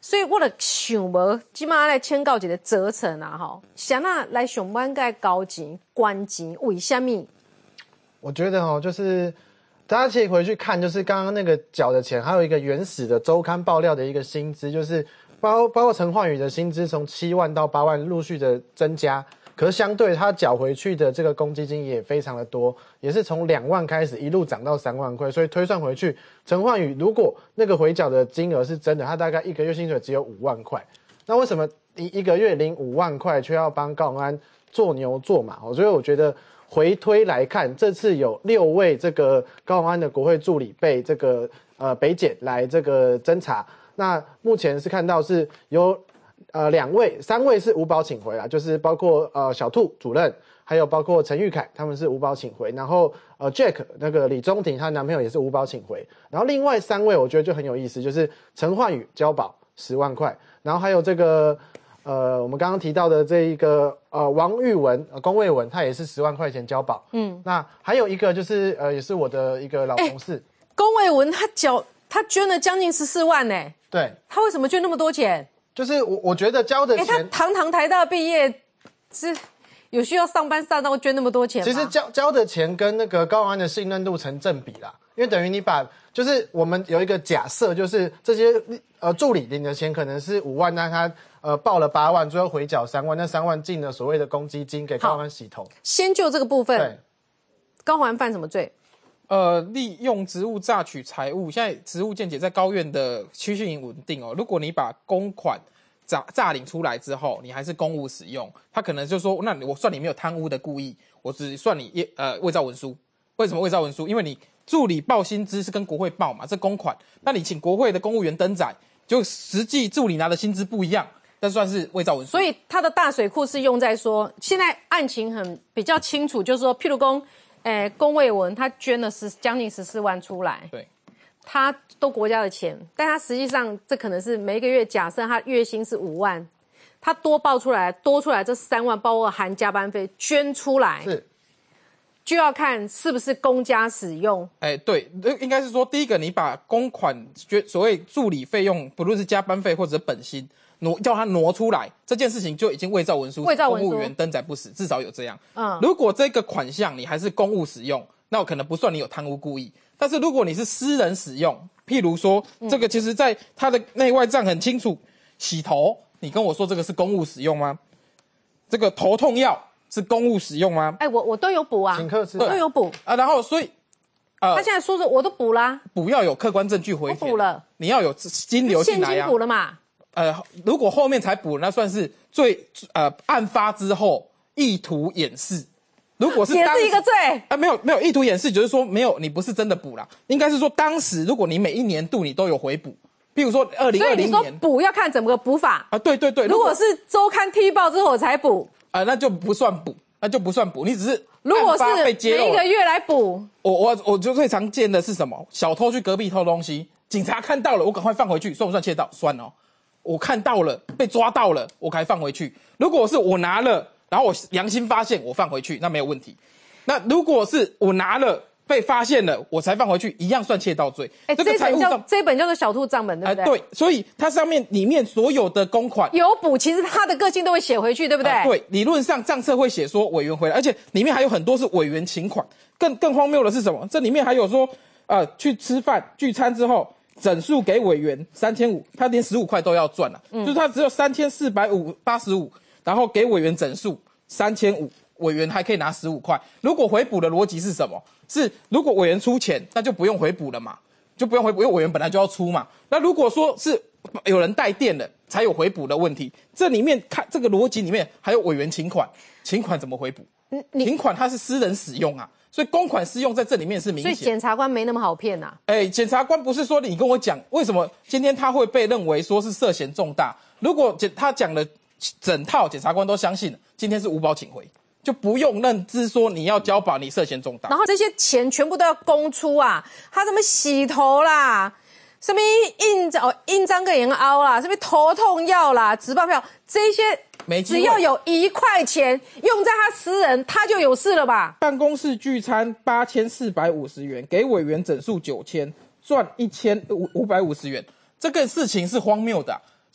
所以我的想无，即马来签告一个责成啊，吼，想那来上班该交钱、关钱，为什么？ 我觉得哦，就是大家可以回去看，就是刚刚那个缴的钱，还有一个原始的周刊爆料的一个薪资，就是包包括陈焕宇的薪资从七万到八万陆续的增加。可是相对他缴回去的这个公积金也非常的多，也是从两万开始一路涨到三万块，所以推算回去，陈焕宇如果那个回缴的金额是真的，他大概一个月薪水只有五万块，那为什么一一个月领五万块却要帮高虹安做牛做马？所以我觉得回推来看，这次有六位这个高虹安的国会助理被这个呃北检来这个侦查，那目前是看到是有。呃，两位、三位是无保请回啦，就是包括呃小兔主任，还有包括陈玉凯，他们是无保请回。然后呃 Jack 那个李宗廷，她男朋友也是无保请回。然后另外三位，我觉得就很有意思，就是陈焕宇交保十万块，然后还有这个呃我们刚刚提到的这一个呃王玉文、呃、龚卫文，他也是十万块钱交保。嗯，那还有一个就是呃也是我的一个老同事， 龚卫文他缴他捐了将近十四万呢、欸。 对， 他为什么捐那么多钱？ 就是我我觉得交的钱， 他堂堂台大毕业，是有需要上班上到捐那么多钱吗？ 其实交交的钱跟那个高虹安的信任度成正比啦，因为等于你把，就是我们有一个假设，就是这些呃助理领的钱可能是五万，但他呃报了八万，最后回缴三万，那三万进了所谓的公积金给高虹安洗头。 先就这个部分，高虹安犯什么罪？ 呃，利用职务榨取财物，现在职务见解在高院的趋势稳定哦。如果你把公款诈诈领出来之后，你还是公务使用，他可能就说，那我算你没有贪污的故意，我只算你呃伪造文书。为什么伪造文书？因为你助理报薪资是跟国会报嘛，这公款，那你请国会的公务员登载，就实际助理拿的薪资不一样，但算是伪造文书。 所以他的大水库是用在说，现在案情很比较清楚，就是说，譬如公。诶，龚卫文他捐了十将近十四万出来， 对， 他都国家的钱，但他实际上这可能是每一个月，假设他月薪是五万，他多报出来多出来这三万，包括含加班费捐出来， 是就要看是不是公家使用。 哎，对，应该是说第一个，你把公款捐所谓助理费用，不论是加班费或者本薪。挪叫他挪出来，这件事情就已经伪造文书， 伪造文书， 公务员登载不实，至少有这样。 嗯， 如果这个款项你还是公务使用，那我可能不算你有贪污故意。但是如果你是私人使用，譬如说、嗯、这个其实在他的内外账很清楚，洗头，你跟我说这个是公务使用吗？这个头痛药是公务使用吗？ 哎，我我都有补啊， 请客吃都有补啊，然后所以。 呃，他现在说的我都补啦， 补要有客观证据回填， 我补了， 你要有金流进来啊， 现金补了嘛。 呃，如果后面才补，那算是最呃案发之后意图掩饰。如果是也是一个罪啊、呃，没有没有意图掩饰，就是说没有你不是真的补啦，应该是说当时如果你每一年度你都有回补，譬如说二零二零年， 所以你说补要看怎么个补法啊？对对对， 如果是周刊踢爆之后我才补啊、呃，那就不算补，那就不算补，你只是如果是每一个月来补， 我我我就最常见的是什么？小偷去隔壁偷东西，警察看到了，我赶快放回去，算不算窃盗？算哦。我看到了，被抓到了，我才放回去。如果是我拿了，然后我良心发现，我放回去，那没有问题。那如果是我拿了，被发现了，我才放回去，一样算窃盗罪。 哎、欸，这本叫这本叫做小兔账本，对不对？ 呃、对，所以它上面里面所有的公款有补，其实他的个性都会写回去，对不对？呃、 对，理论上账册会写说委员回来，而且里面还有很多是委员请款。更更荒谬的是什么？这里面还有说，呃，去吃饭聚餐之后。整数给委员三千五，他连十五块都要赚了、啊嗯，就是他只有三千四百五八十五，然后给委员整数三千五，委员还可以拿十五块。如果回补的逻辑是什么？是如果委员出钱，那就不用回补了嘛，就不用回补，因为委员本来就要出嘛。那如果说是有人带电了才有回补的问题，这里面看这个逻辑里面还有委员请款，请款怎么回补？请款它是私人使用啊。所以公款私用在这里面是明显， 所以检察官没那么好骗呐、啊。 哎、欸，检察官不是说你跟我讲为什么今天他会被认为说是涉嫌重大？如果检他讲的整套检察官都相信了，今天是无保请回，就不用认知说你要交保，你涉嫌重大。 然后这些钱全部都要公出啊，他什么洗头啦，什么印章哦印章跟眼凹啦，什么头痛药啦，植报票这些。只要有一块钱用在他私人，他就有事了吧？ 办公室聚餐八千四百五十元，给委员整数九千，赚一千五五百五十元，这个事情是荒谬的、啊。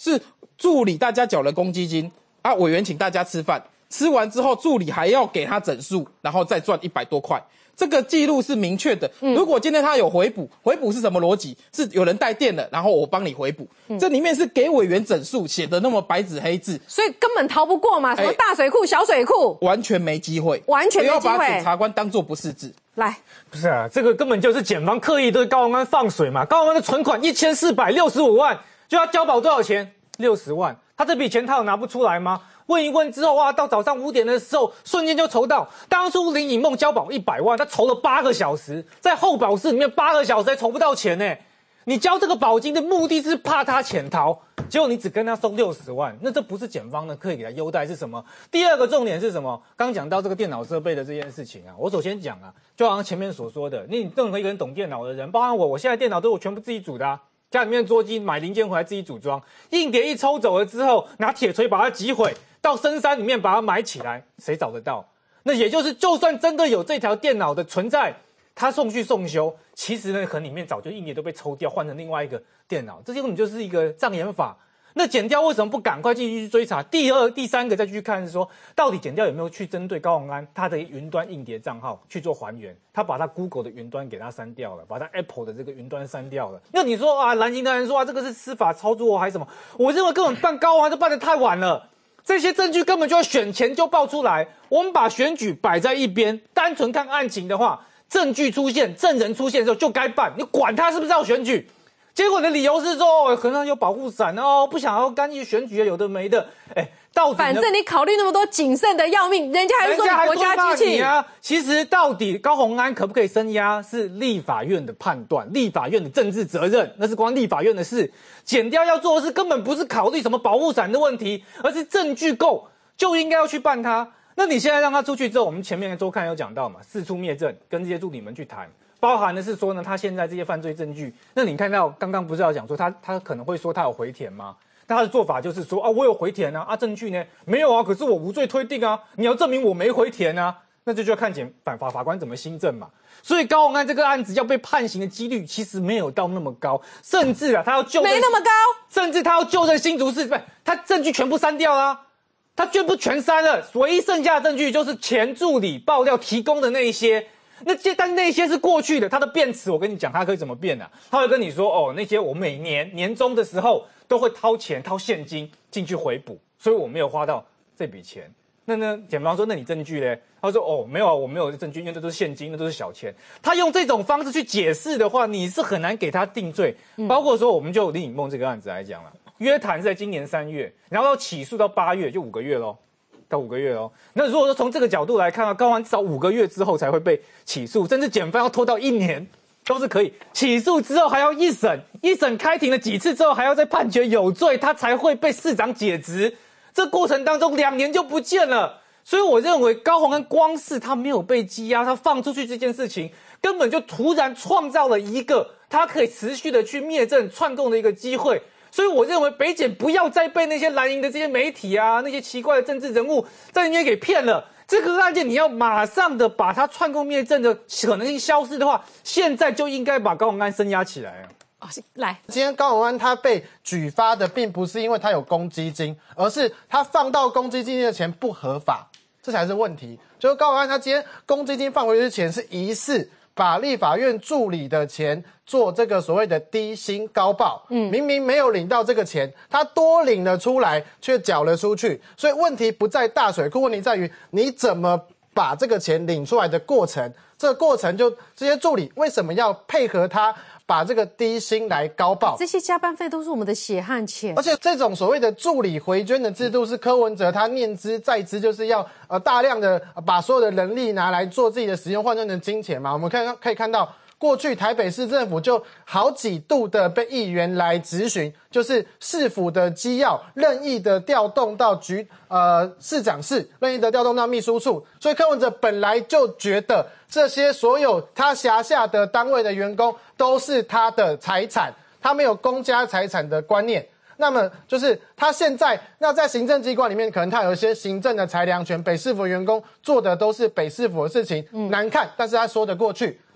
是助理大家缴了公积金啊，委员请大家吃饭，吃完之后助理还要给他整数，然后再赚一百多块。这个记录是明确的。嗯、如果今天他有回补，回补是什么逻辑？是有人带电了，然后我帮你回补。嗯、这里面是给委员整数写的那么白纸黑字， 所以根本逃不过嘛。什么大水库、小水库， 完全没机会， 完全没机会。 不要把检察官当作不识字。 来， 不是啊，这个根本就是检方刻意对高虹安放水嘛。高虹安的存款一千四百六十五万，就要交保多少钱？六十万。他这笔钱他有拿不出来吗？问一问之后，哇，到早上五点的时候，瞬间就筹到。当初林颖梦交保一百万，他筹了八个小时，在候保室里面八个小时还筹不到钱呢。你交这个保金的目的是怕他潜逃，结果你只跟他收六十万，那这不是检方呢可以给他优待是什么？第二个重点是什么？刚讲到这个电脑设备的这件事情啊，我首先讲啊，就好像前面所说的，你任何一个人懂电脑的人，包含我，我现在电脑都是我全部自己组的啊。家里面桌机买零件回来自己组装，硬碟一抽走了之后，拿铁锤把它击毁，到深山里面把它埋起来，谁找得到？那也就是，就算真的有这条电脑的存在，他送去送修，其实呢，可能里面早就硬碟都被抽掉，换成另外一个电脑，这根本就是一个障眼法。那检调为什么不赶快继续去追查？第二、第三个再去看是说，到底检调有没有去针对高虹安他的云端硬碟账号去做还原？他把他 Google 的云端给他删掉了，把他 Apple 的这个云端删掉了。那你说啊，蓝营的人说啊，这个是司法操作还是什么？我认为根本办高虹安都办得太晚了。这些证据根本就要选前就爆出来。我们把选举摆在一边，单纯看案情的话，证据出现、证人出现的时候就该办，你管他是不是要选举？结果你的理由是说，哦，可能有保护伞哦，不想要干预选举，有的没的。哎，到底反正你考虑那么多，谨慎的要命，人家还是说你国家机器啊。其实到底高虹安可不可以声押，是立法院的判断，立法院的政治责任，那是关立法院的事。检调要做的是根本不是考虑什么保护伞的问题，而是证据够就应该要去办他。那你现在让他出去之后，我们前面的周刊有讲到嘛，四处灭证，跟这些助理们去谈。包含的是说呢，他现在这些犯罪证据，那你看到刚刚不是要讲说他他可能会说他有回填吗？那他的做法就是说啊，我有回填啊，啊证据呢没有啊，可是我无罪推定啊，你要证明我没回填啊，那这就要看检法法法官怎么新政嘛。所以高虹安这个案子要被判刑的几率其实没有到那么高，甚至啊他要就没那么高， 甚至他要就任新竹市，不，他证据全部删掉啦，他全部全删了，唯一剩下的证据就是前助理爆料提供的那一些。那些，但那些是过去的，他的辩词，我跟你讲，他可以怎么辩啊？他会跟你说，哦，那些我每年年终的时候都会掏钱、掏现金进去回补，所以我没有花到这笔钱。那呢，检方说，那你证据呢？他说，哦，没有啊，我没有证据，因为这都是现金，那都是小钱。他用这种方式去解释的话，你是很难给他定罪。嗯、包括说，我们就林颖梦这个案子来讲了，约谈是在今年三月，然后起诉到八月，就五个月咯。到五个月哦，那如果说从这个角度来看啊，高虹安至少五个月之后才会被起诉，甚至检方要拖到一年都是可以。起诉之后还要一审，一审开庭了几次之后还要再判决有罪，他才会被市长解职。这过程当中两年就不见了，所以我认为高虹安光是他没有被羁押，他放出去这件事情，根本就突然创造了一个他可以持续的去灭证串供的一个机会。所以我认为北检不要再被那些蓝营的这些媒体啊，那些奇怪的政治人物在里面给骗了。这个案件你要马上的把它串供灭证的可能性消失的话，现在就应该把高虹安声押起来啊！ 哦，来， 今天高虹安他被举发的并不是因为他有公积金，而是他放到公积金的钱不合法，这才是问题。就是高虹安他今天公积金放回去的钱是疑似把立法院助理的钱做这个所谓的低薪高报，嗯，明明没有领到这个钱，他多领了出来，却缴了出去。所以问题不在大水库，问题在于你怎么把这个钱领出来的过程。这个过程就这些助理为什么要配合他把这个低薪来高报？ 这些加班费都是我们的血汗钱， 而且这种所谓的助理回捐的制度是柯文哲他念之在之，就是要呃大量的把所有的人力拿来做自己的使用，换成金钱嘛。我们看可以看到，过去台北市政府就好几度的被议员来质询，就是市府的机要任意的调动到局呃市长室，任意的调动到秘书处，所以柯文哲本来就觉得这些所有他辖下的单位的员工都是他的财产，他没有公家财产的观念。那么就是他现在那在行政机关里面，可能他有一些行政的裁量权，北市府员工做的都是北市府的事情，嗯、难看，但是他说得过去。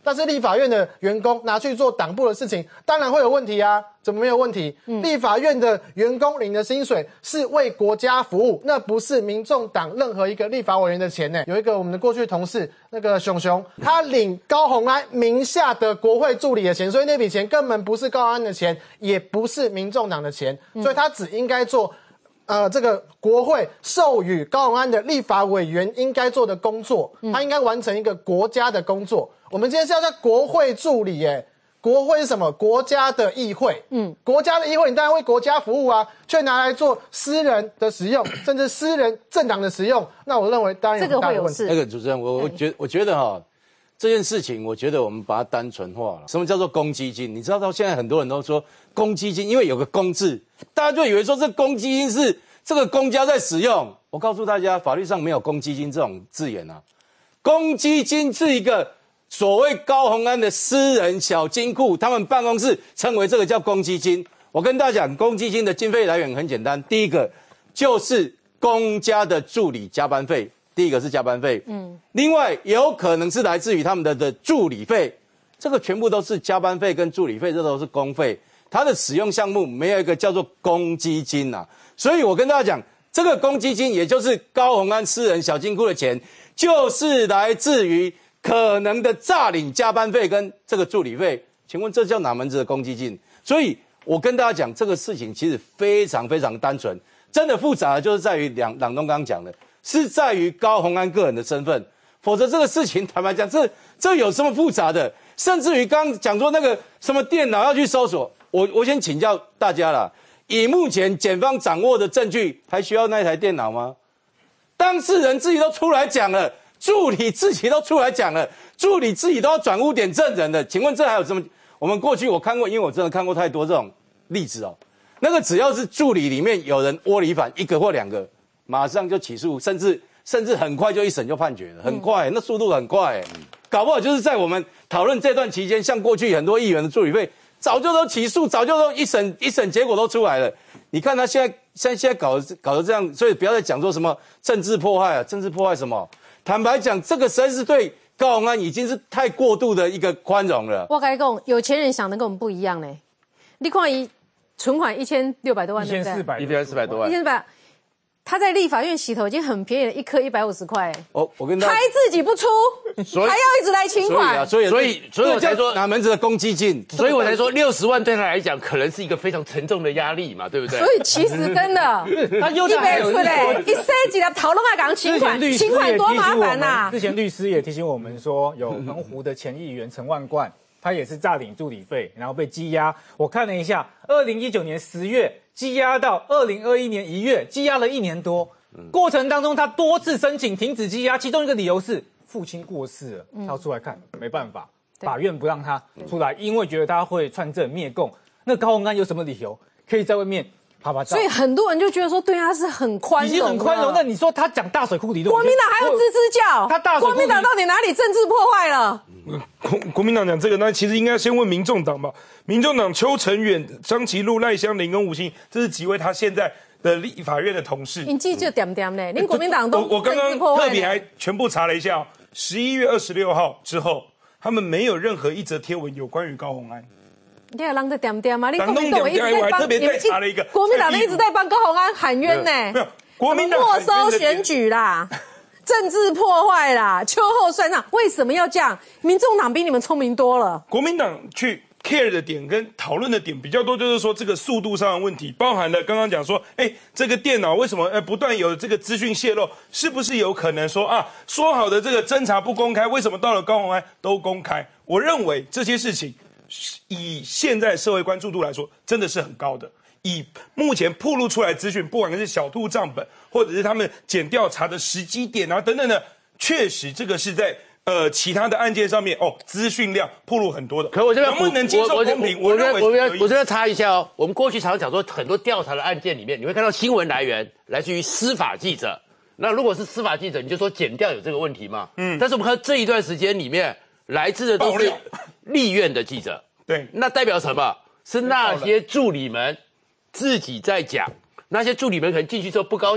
但是立法院的员工拿去做党部的事情，当然会有问题啊，怎么没有问题？嗯、立法院的员工领的薪水是为国家服务，那不是民众党任何一个立法委员的钱呢。有一个我们的过去同事，那个熊熊，他领高虹安名下的国会助理的钱，所以那笔钱根本不是高虹安的钱，也不是民众党的钱，嗯、所以他只应该做。呃，这个国会授予高虹安的立法委员应该做的工作，嗯、他应该完成一个国家的工作。我们今天是要叫国会助理，耶，国会是什么？国家的议会，嗯，国家的议会，你当然为国家服务啊，却拿来做私人的使用，甚至私人政党的使用，那我认为当然有很大的问题。 那个主持人，我我觉我觉得哈，这件事情，我觉得我们把它单纯化了。什么叫做公积金？你知道到现在很多人都说公积金，因为有个公字。大家就以为说这公积金是这个公家在使用，我告诉大家，法律上没有公积金这种字眼啊。公积金是一个所谓高虹安的私人小金库，他们办公室称为这个叫公积金。我跟大家讲，公积金的经费来源很简单，第一个就是公家的助理加班费，第一个是加班费，嗯，另外有可能是来自于他们的的助理费，这个全部都是加班费跟助理费，这都是公费。它的使用项目没有一个叫做公积金啊，所以我跟大家讲，这个公积金也就是高虹安私人小金库的钱，就是来自于可能的诈领加班费跟这个助理费。请问这叫哪门子的公积金？所以我跟大家讲，这个事情其实非常非常单纯，真的复杂的就是在于两朗东刚刚讲的，是在于高虹安个人的身份，否则这个事情坦白讲，这这有什么复杂的？甚至于刚刚讲说那个什么电脑要去搜索。我我先请教大家啦，以目前检方掌握的证据，还需要那台电脑吗？当事人自己都出来讲了，助理自己都出来讲了，助理自己都要转污点证人了。请问这还有什么？我们过去我看过，因为我真的看过太多这种例子哦。那个只要是助理里面有人窝里反一个或两个，马上就起诉，甚至甚至很快就一审就判决了，很快，那速度很快。搞不好就是在我们讨论这段期间，像过去很多议员的助理费。早就都起诉，早就都一审一审结果都出来了。你看他现在现在现在搞搞得这样，所以不要再讲说什么政治迫害啊，政治迫害什么？坦白讲，这个实在是对高虹安已经是太过度的一个宽容了。 我跟你讲，有钱人想的跟我们不一样嘞。你看一存款一千六百多万， 一千四百， 一千四百多万， 一千四百。他在立法院洗头已经很便宜了，一颗一百五十块。 哦，我跟他还自己不出，还要一直来请款， 所以、啊、所以所以所以我才说哪门子的公积金， 所以我才说六十万对他来讲可能是一个非常沉重的压力嘛，对不对？ 所以其实真的，他又在出嘞，一塞几条讨论还赶请款，请款多麻烦呐！ 之前律师也提醒我们说，有澎湖的前议员陈万贯。他也是诈领助理费，然后被羁押。我看了一下，二零一九年十月羁押到二零二一年一月，羁押了一年多。过程当中，他多次申请停止羁押，其中一个理由是父亲过世了，他要出来看，没办法，法院不让他出来，因为觉得他会串证灭共。那高虹安有什么理由可以在外面拍拍照？ 所以很多人就觉得说，对他是很宽容， 已经很宽容。那你说他讲大水库理论， 国民党还有支支教， 他大水库国民党到底哪里政治破坏了？ 国国民党讲这个，那其实应该先问民众党吧。民众党邱成远、张其禄、赖香伶跟吴欣，这是几位他现在的立法院的同事。 你记就点点嘞，连国民党都我我刚刚特别还全部查了一下、哦，十一月二十六号之后，他们没有任何一则贴文有关于高虹安。 你有人在点点吗？你国民党一直在帮，特别再查了一个， 国民党一直在帮高虹安喊冤呢。 没有，国民党没收选举啦。政治破坏啦，秋后算账，为什么要这样？民众党比你们聪明多了。 国民党去 care 的点跟讨论的点比较多，就是说这个速度上的问题，包含了刚刚讲说，哎，这个电脑为什么呃不断有这个资讯泄露？是不是有可能说啊，说好的这个侦查不公开，为什么到了高虹安都公开？我认为这些事情，以现在社会关注度来说，真的是很高的。以目前暴露出来资讯，不管是小兔账本，或者是他们检调查的时机点啊等等的，确实这个是在呃其他的案件上面哦，资讯量暴露很多的。 可我这边能不能接受公平？ 我我认为我我我这边插一下哦，我们过去常常讲说，很多调查的案件里面，你会看到新闻来源来自于司法记者。那如果是司法记者，你就说检调有这个问题嘛？嗯。但是我们看这一段时间里面，来自的都是立院的记者。 对。 那代表什么？是那些助理们自己在讲，那些助理们可能进去之后不高兴，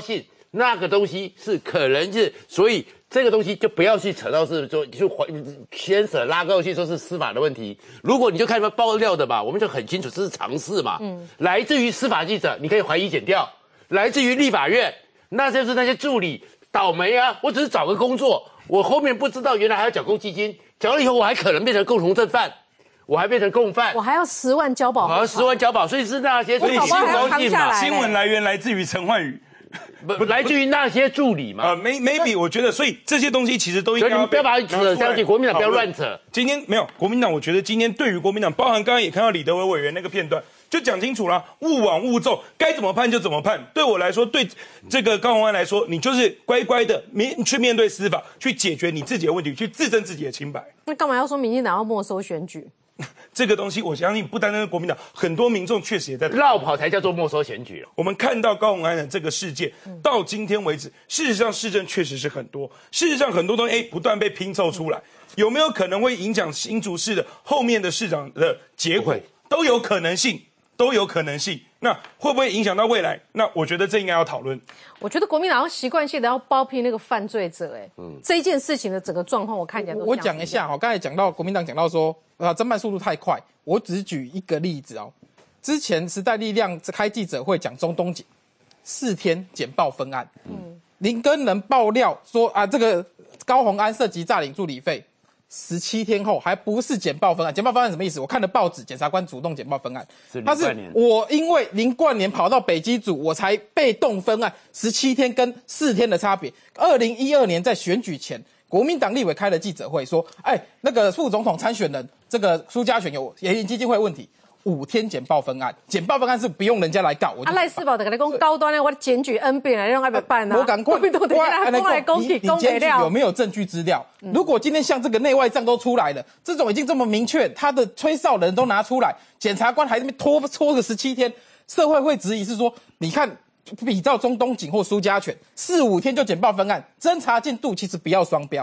那个东西是可能是，所以这个东西就不要去扯到是说就牵扯拉高去说是司法的问题。如果你就看他们爆料的嘛，我们就很清楚这是常识嘛。嗯，来自于司法记者，你可以怀疑检调；来自于立法院，那就是那些助理倒霉啊！我只是找个工作，我后面不知道原来还要缴公积金，缴了以后我还可能变成共同正犯。我还变成共犯， 我还要十万交保， 我要十万交保，所以是那些所以新闻嘛， 新闻来源来自于陈焕宇， 不来自于那些助理嘛？ 呃，maybe 我觉得，所以这些东西其实都应该你不要把它扯上去，国民党不要乱扯。 今天没有国民党，我觉得今天对于国民党，包含刚刚也看到李德维委员那个片段，就讲清楚了，勿枉勿纵，该怎么判就怎么判。对我来说，对这个高虹安来说，你就是乖乖的面去面对司法，去解决你自己的问题，去自证自己的清白。 那干嘛要说民进党要没收选举？ 这个东西，我相信不单单是国民党，很多民众确实也在绕跑才叫做没收选举。 我们看到高虹安的这个事件，到今天为止，事实上事证确实是很多，事实上很多东西哎不断被拼凑出来，有没有可能会影响新竹市的后面的市长的结果？都有可能性，都有可能性。那会不会影响到未来？那我觉得这应该要讨论。 我觉得国民党习惯性的要包庇那个犯罪者，哎，嗯，这一件事情的整个状况，我看起来都我讲一下哈，刚才讲到国民党讲到说，啊，侦办速度太快，我只举一个例子哦。之前时代力量开记者会讲中东锦四天简报分案，嗯，林根人爆料说啊，这个高虹安涉及诈领助理费。十七天后还不是简报分案，简报分案什么意思？我看了报纸，检察官主动简报分案，他是我因为林冠年跑到北基组，我才被动分案，十七天跟四天的差别。二零一二年在选举前，国民党立委开了记者会说，哎，那个副总统参选人这个苏家全有野营基金会问题。五天简报分案，简报分案是不用人家来告。 啊，赖世宝的跟你讲高端的，我检举 N 遍来让爱不办啊。 我赶快， 都得来公来公去公给料。 有没有证据资料？嗯、如果今天像这个内外账都出来了，这种已经这么明确，他的吹哨人都拿出来，检察官还在那边拖拖个十七天，社会会质疑是说，你看比照中东锦或苏家全，四五天就简报分案，侦查进度其实不要双标。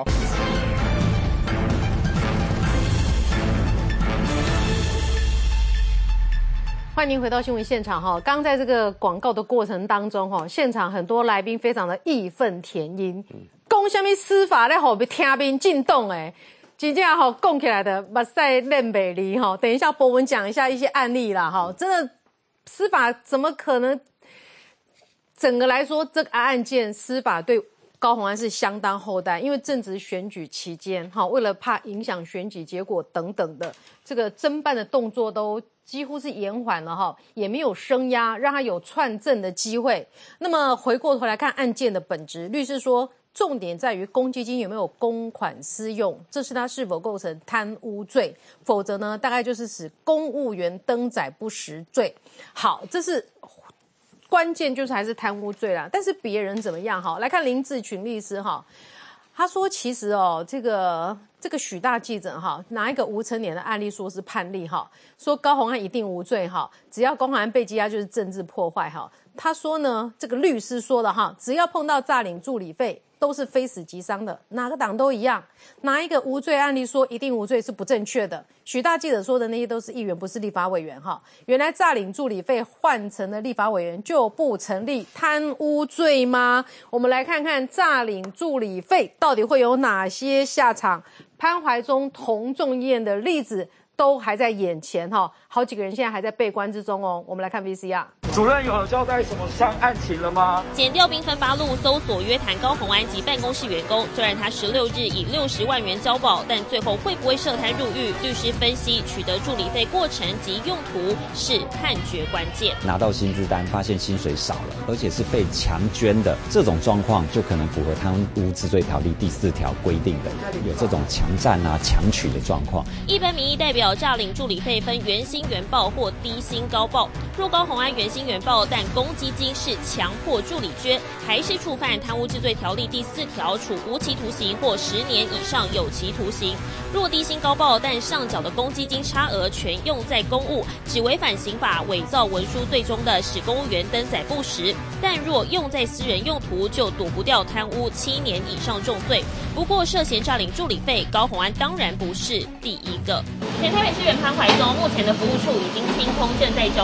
欢迎回到新闻现场哈，刚在这个广告的过程当中哈，现场很多来宾非常的义愤填膺，讲什么司法咧吼，听兵进动诶，真正吼讲起来的目屎冷袂离哈。等一下博文讲一下一些案例啦哈，真的司法怎么可能？整个来说，这个案件司法对高虹安是相当厚待，因为正值选举期间哈，为了怕影响选举结果等等的，这个侦办的动作都几乎是延缓了哈，也没有声押，让他有串证的机会。那么回过头来看案件的本质，律师说重点在于公积金有没有公款私用，这是他是否构成贪污罪，否则呢，大概就是使公务员登载不实罪。好，这是关键，就是还是贪污罪啦。但是别人怎么样哈？来看林志群律师哈。他说：“其实哦，这个这个许大记者哈，拿一个吴成年的案例说是判例哈，说高虹安一定无罪哈，只要高虹安被羁押就是政治破坏哈。他说呢，这个律师说的哈，只要碰到诈领助理费，都是非死即伤的，哪个党都一样。拿一个无罪案例说一定无罪是不正确的。许大记者说的那些都是议员，不是立法委员哈。原来诈领助理费换成了立法委员就不成立贪污罪吗？我们来看看诈领助理费到底会有哪些下场。潘怀宗、童仲彦的例子都还在眼前哈，好几个人现在还在被关之中哦。我们来看 V C R。 主任有交代什么上案情了吗？ 检调兵分八路搜索约谈高虹安及办公室员工，虽然他十六日以六十万元交保，但最后会不会涉贪入狱？律师分析，取得助理费过程及用途是判决关键。 拿到薪资单，发现薪水少了，而且是被强捐的，这种状况就可能符合贪污治罪条例第四条规定的，有这种强占啊、强取的状况。 一般民意代表诈领助理费分原薪原报或低薪高报，若高虹安原薪原报，但公积金是强迫助理捐，还是触犯贪污治罪条例第四条，处无期徒刑或十年以上有期徒刑。若低薪高报，但上缴的公积金差额全用在公务，只违反刑法伪造文书罪中的使公务员登载不实，但若用在私人用途，就躲不掉贪污七年以上重罪。不过涉嫌诈领助理费，高虹安当然不是第一个。前台北市议员潘怀宗目前的服务处已经清空，正在交租中。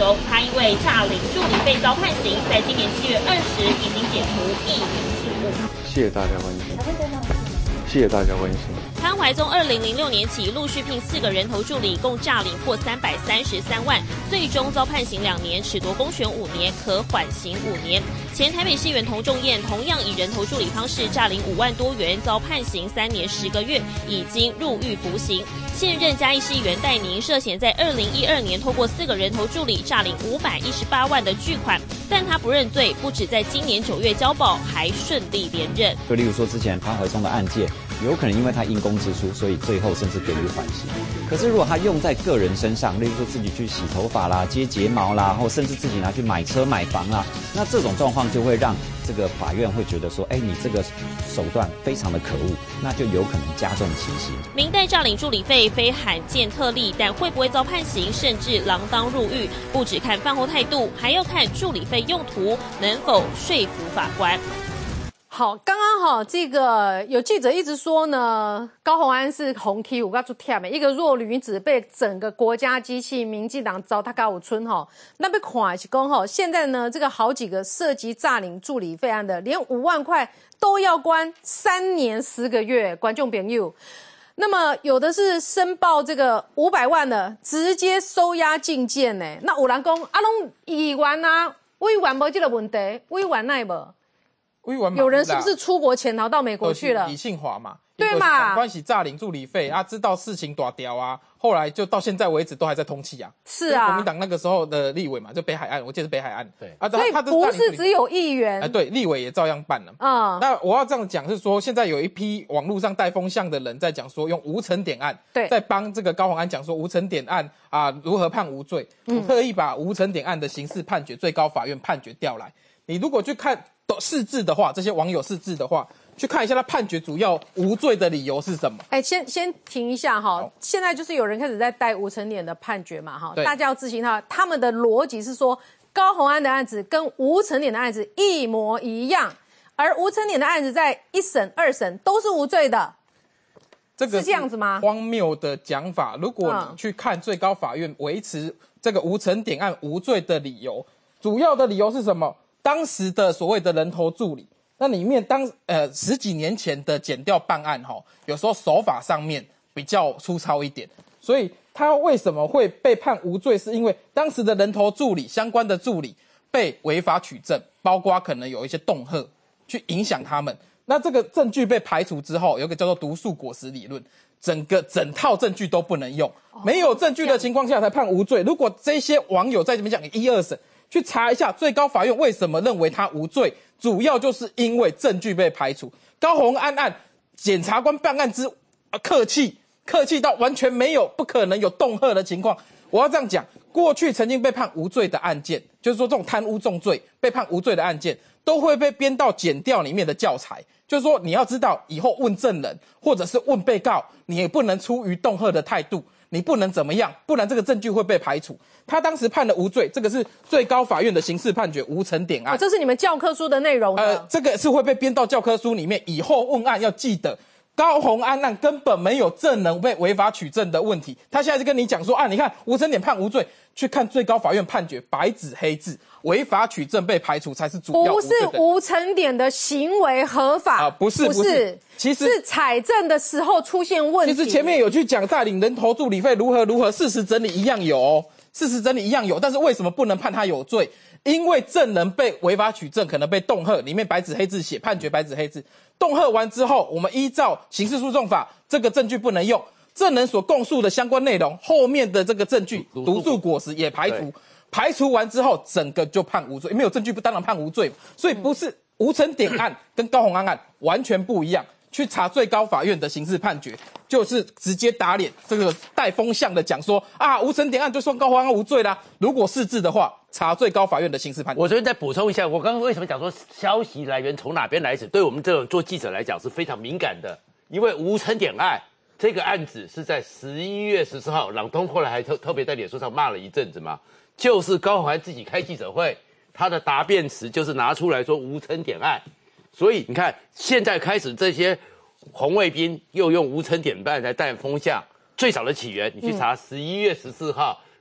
由，他因为诈领助理费遭判刑，在今年七月二十已经解除一年刑务。 谢谢大家关心，谢谢大家关心。 潘怀宗二零零六年起陆续聘四个人头助理，共诈领获三百三十三万，最终遭判刑两年，褫夺公权五年，可缓刑五年。前台北市议员童仲彦同样以人头助理方式诈领五万多元，遭判刑三年十个月，已经入狱服刑。现任嘉义市议员戴宁涉嫌在二零一二年透过四个人头助理诈领五百一十八万的巨款，但他不认罪，不止在今年九月交保，还顺利连任。 就例如说之前潘怀宗的案件，有可能因为他因公支出，所以最后甚至给予缓刑。可是如果他用在个人身上，例如说自己去洗头发啦、接睫毛啦，或甚至自己拿去买车买房啦，那这种状况就会让这个法院会觉得说，哎，你这个手段非常的可恶，那就有可能加重情形。 明代诈领助理费非罕见特例，但会不会遭判刑，甚至锒铛入狱，不只看饭后态度，还要看助理费用途能否说服法官。 好，刚刚好，这个有记者一直说呢，高虹安是红 K 五，告诉 T M 一个弱女子被整个国家机器民进党糟蹋高五村哈，那被垮是公哈，现在呢，这个好几个涉及诈领助理费案的，连五万块都要关三年十个月，观众朋友。那么有的是申报这个五百万的，直接收押禁见呢。那有人讲啊，拢议员啊，委员无这个问题，委员奈无？有人是不是出国潜逃到美国去了？ 李庆华嘛， 对嘛？ 关系诈领助理费啊，知道事情大条啊，后来就到现在为止都还在通缉啊。 是啊， 国民党那个时候的立委嘛，就北海岸，我记得是北海岸。 对啊，所以不是只有议员。 哎，对，立委也照样办了。 嗯， 那我要这样讲是说，现在有一批网络上带风向的人在讲说，用无成典案， 对， 在帮这个高虹安讲说无成典案啊如何判无罪。嗯，我特意把无成典案的刑事判决，最高法院判决调来。你如果去看释字的话，这些网友释字的话，去看一下他判决主要无罪的理由是什么？ 哎，先先停一下哈，现在就是有人开始在带吴成典的判决嘛哈，大家要自行他他们的逻辑是说，高虹安的案子跟吴成典的案子一模一样，而吴成典的案子在一审、二审都是无罪的， 这个是这样子吗？ 荒谬的讲法。如果你去看最高法院维持这个吴成典案无罪的理由，主要的理由是什么？当时的所谓的人头助理，那里面当呃十几年前的检调办案哈，有时候手法上面比较粗糙一点，所以他为什么会被判无罪？是因为当时的人头助理相关的助理被违法取证，包括可能有一些恫吓去影响他们。那这个证据被排除之后，有一个叫做毒树果实理论，整个整套证据都不能用，没有证据的情况下才判无罪。如果这些网友在这边讲一二审。去查一下最高法院为什么认为他无罪，主要就是因为证据被排除。高虹安案，检察官办案之、呃、客气，客气到完全没有不可能有恫吓的情况。我要这样讲，过去曾经被判无罪的案件，就是说这种贪污重罪被判无罪的案件，都会被编到检调里面的教材。就是说你要知道，以后问证人或者是问被告，你也不能出于恫吓的态度。你不能怎么样，不然这个证据会被排除。他当时判了无罪，这个是最高法院的刑事判决无成典案、 哦。这是你们教科书的内容。 呃，这个是会被编到教科书里面，以后问案要记得。高虹安案根本没有证人被违法取证的问题，他现在就跟你讲说啊，你看吴成典判无罪，去看最高法院判决，白纸黑字，违法取证被排除才是主要无罪的。 不是吴成典的行为合法啊、 呃，不是不是， 其实是采证的时候出现问题。 其实前面有去讲诈领人头助理费如何如何，事实整理一样有、哦，事实整理一样有，但是为什么不能判他有罪？因为证人被违法取证，可能被恫吓，里面白纸黑字写判决，白纸黑字。恫吓完之后，我们依照刑事诉讼法，这个证据不能用。证人所供述的相关内容，后面的这个证据毒树果实也排除，排除完之后，整个就判无罪，没有证据不当然判无罪。所以不是吴成典案跟高虹安案完全不一样。去查最高法院的刑事判决，就是直接打脸，这个带风向的讲说啊，吴成典案就算高虹安无罪啦。如果是字的话，查最高法院的刑事判决。 我这边再补充一下，我刚刚为什么讲说消息来源从哪边来时，对我们这种做记者来讲是非常敏感的，因为吴成典案这个案子是在十一月十四号，朗东后来还特特别在脸书上骂了一阵子嘛，就是高虹安自己开记者会，他的答辩词就是拿出来说吴成典案。所以你看，现在开始这些红卫兵又用吴成典案来带风向，最早的起源，你去查十一月十四号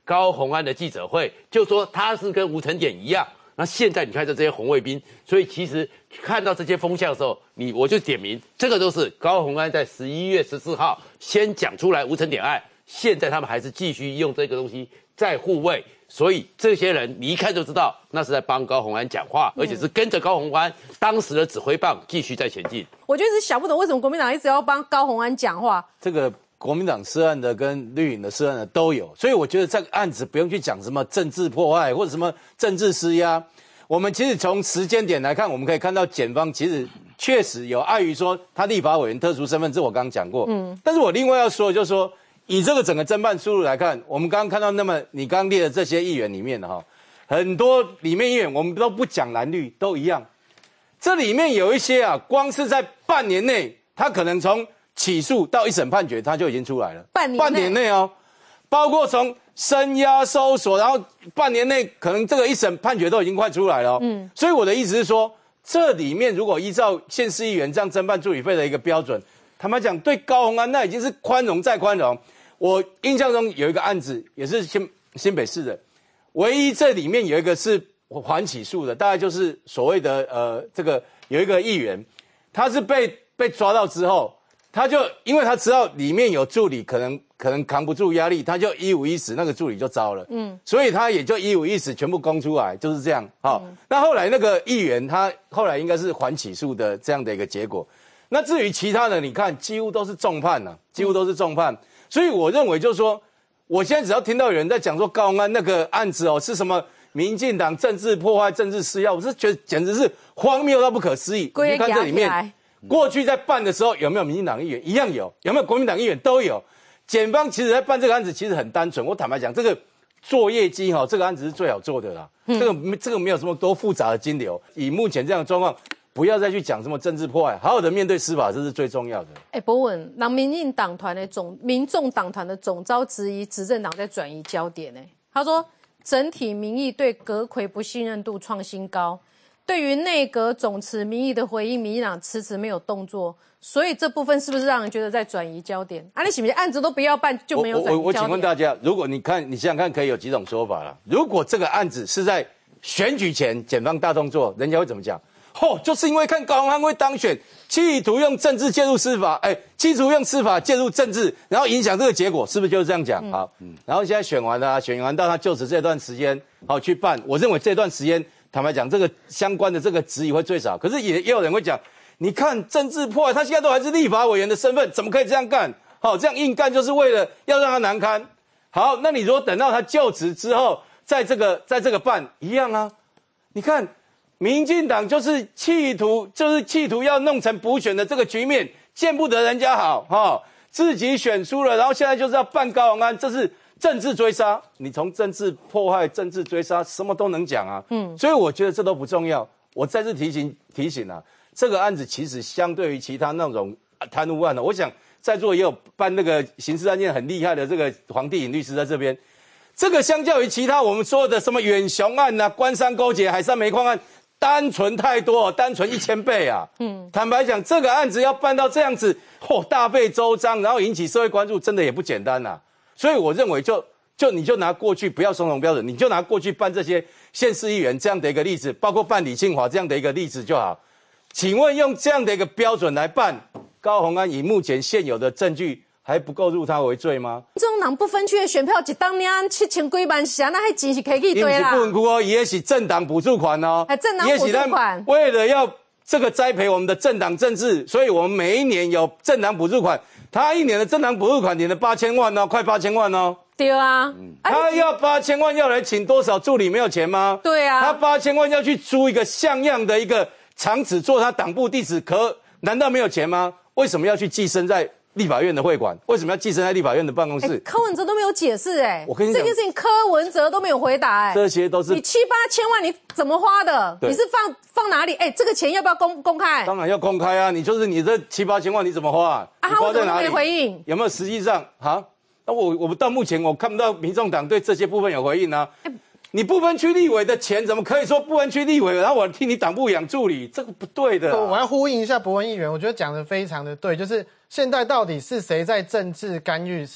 高虹安的记者会，就说他是跟吴成典一样。那现在你看到这些红卫兵，所以其实看到这些风向的时候，你我就点名，这个都是高虹安在十一月十四号先讲出来吴成典案，现在他们还是继续用这个东西在护卫，所以这些人你一看就知道，那是在帮高虹安讲话，而且是跟着高虹安当时的指挥棒继续在前进。 我就是想不懂为什么国民党一直要帮高虹安讲话。 这个国民党涉案的跟绿营的涉案的都有，所以我觉得这个案子不用去讲什么政治迫害或者什么政治施压。我们其实从时间点来看，我们可以看到检方其实确实有碍于说他立法委员特殊身份，这我刚刚讲过。嗯，但是我另外要说的就是说，以这个整个侦办速度来看，我们刚刚看到那么你刚刚列的这些议员里面的哈，很多里面议员我们都不讲蓝绿都一样，这里面有一些啊，光是在半年内，他可能从起诉到一审判决，他就已经出来了。 半年半年内哦，包括从声押搜索，然后半年内可能这个一审判决都已经快出来了。嗯，所以我的意思是说，这里面如果依照县市议员这样侦办助理费的一个标准，坦白讲，对高虹安那已经是宽容再宽容。我印象中有一个案子也是新新北市的，唯一这里面有一个是缓起诉的，大概就是所谓的呃这个有一个议员，他是被被抓到之后。他就因为他知道里面有助理可能可能扛不住压力，他就一五一十，那个助理就招了，嗯，所以他也就一五一十全部供出来，就是这样。好、嗯，那后来那个议员他后来应该是缓起诉的这样的一个结果。那至于其他的，你看几乎都是重判啊，几乎都是重判。所以我认为就是说，我现在只要听到有人在讲说高虹安那个案子哦是什么民进党政治破坏、政治施压，我是觉得简直是荒谬到不可思议。你看这里面。过去在办的时候有没有民进党议员？一样有，有没有国民党议员？都有。检方其实在办这个案子其实很单纯，我坦白讲，这个做业绩哈，这个案子是最好做的啦。嗯、这个这个没有什么多复杂的金流，以目前这样的状况，不要再去讲什么政治迫害，好好的面对司法，这是最重要的。 哎，博文，让民进党团的总民众党团的总召质疑执政党在转移焦点呢。他说，整体民意对阁揆不信任度创新高。对于内阁总辞民意的回应，民进党迟迟没有动作，所以这部分是不是让人觉得在转移焦点？啊，你是不是案子都不要办就没有转移焦点？ 我我我请问大家，如果你看你想想看，可以有几种说法了。如果这个案子是在选举前检方大动作，人家会怎么讲？哦，就是因为看高虹安会当选，企图用政治介入司法，哎，企图用司法介入政治，然后影响这个结果，是不是就是这样讲？嗯、好，嗯，然后现在选完了、啊，选完到他就职这段时间，好去办，我认为这段时间。坦白讲，这个相关的这个质疑会最少，可是也也有人会讲，你看政治迫害，他现在都还是立法委员的身份，怎么可以这样干？好、哦，这样硬干就是为了要让他难堪。好，那你如果等到他就职之后，在这个在这个办一样啊？你看，民进党就是企图就是企图要弄成补选的这个局面，见不得人家好哈、哦，自己选输了，然后现在就是要办高虹安，这是。政治追杀，你从政治迫害、政治追杀，什么都能讲啊。嗯，所以我觉得这都不重要。我再次提醒提醒啊，这个案子其实相对于其他那种贪污案呢，我想在座也有办那个刑事案件很厉害的这个黄帝颖律师在这边。这个相较于其他我们说的什么远雄案啊、官商勾结、海山煤矿案，单纯太多，单纯一千倍啊。嗯，坦白讲，这个案子要办到这样子，嚯、哦，大费周章，然后引起社会关注，真的也不简单呐、啊。所以我认为就，就就你就拿过去不要双重标准，你就拿过去办这些县市议员这样的一个例子，包括办李庆华这样的一个例子就好。请问用这样的一个标准来办高虹安，以目前现有的证据还不够入他为罪吗？ 这种人不分区的选票一当年七千几万是啊，那还真是可以对啦。 不是不分区哦，也是政党补助款哦， 还政党补助款， 为了要这个栽培我们的政党政治，所以我们每一年有政党补助款。他一年的政党补助款领了八千万哦，快八千万哦。 对啊， 嗯、他要八千万要来请多少助理没有钱吗？ 对啊， 他八千万要去租一个像样的一个场址做他党部地址，可难道没有钱吗？为什么要去寄生在立法院的会馆？为什么要寄生在立法院的办公室？ 欸、柯文哲都没有解释哎、欸， 我跟你讲， 这件事情柯文哲都没有回答哎、欸， 这些都是你七八千万你怎么花的？你是放放哪里？哎、欸，这个钱要不要公公开？ 当然要公开啊！你就是你这七八千万你怎么花啊？ 啊，他为什么都没回应？ 有没有实际上啊？那我我们到目前我看不到民众党对这些部分有回应啊。欸你不分区立委的钱怎么可以说不分区立委？然后我替你党部养助理，这个不对的、啊。 我要呼应一下博文议员，我觉得讲的非常的对，就是现在到底是谁在政治干预司法？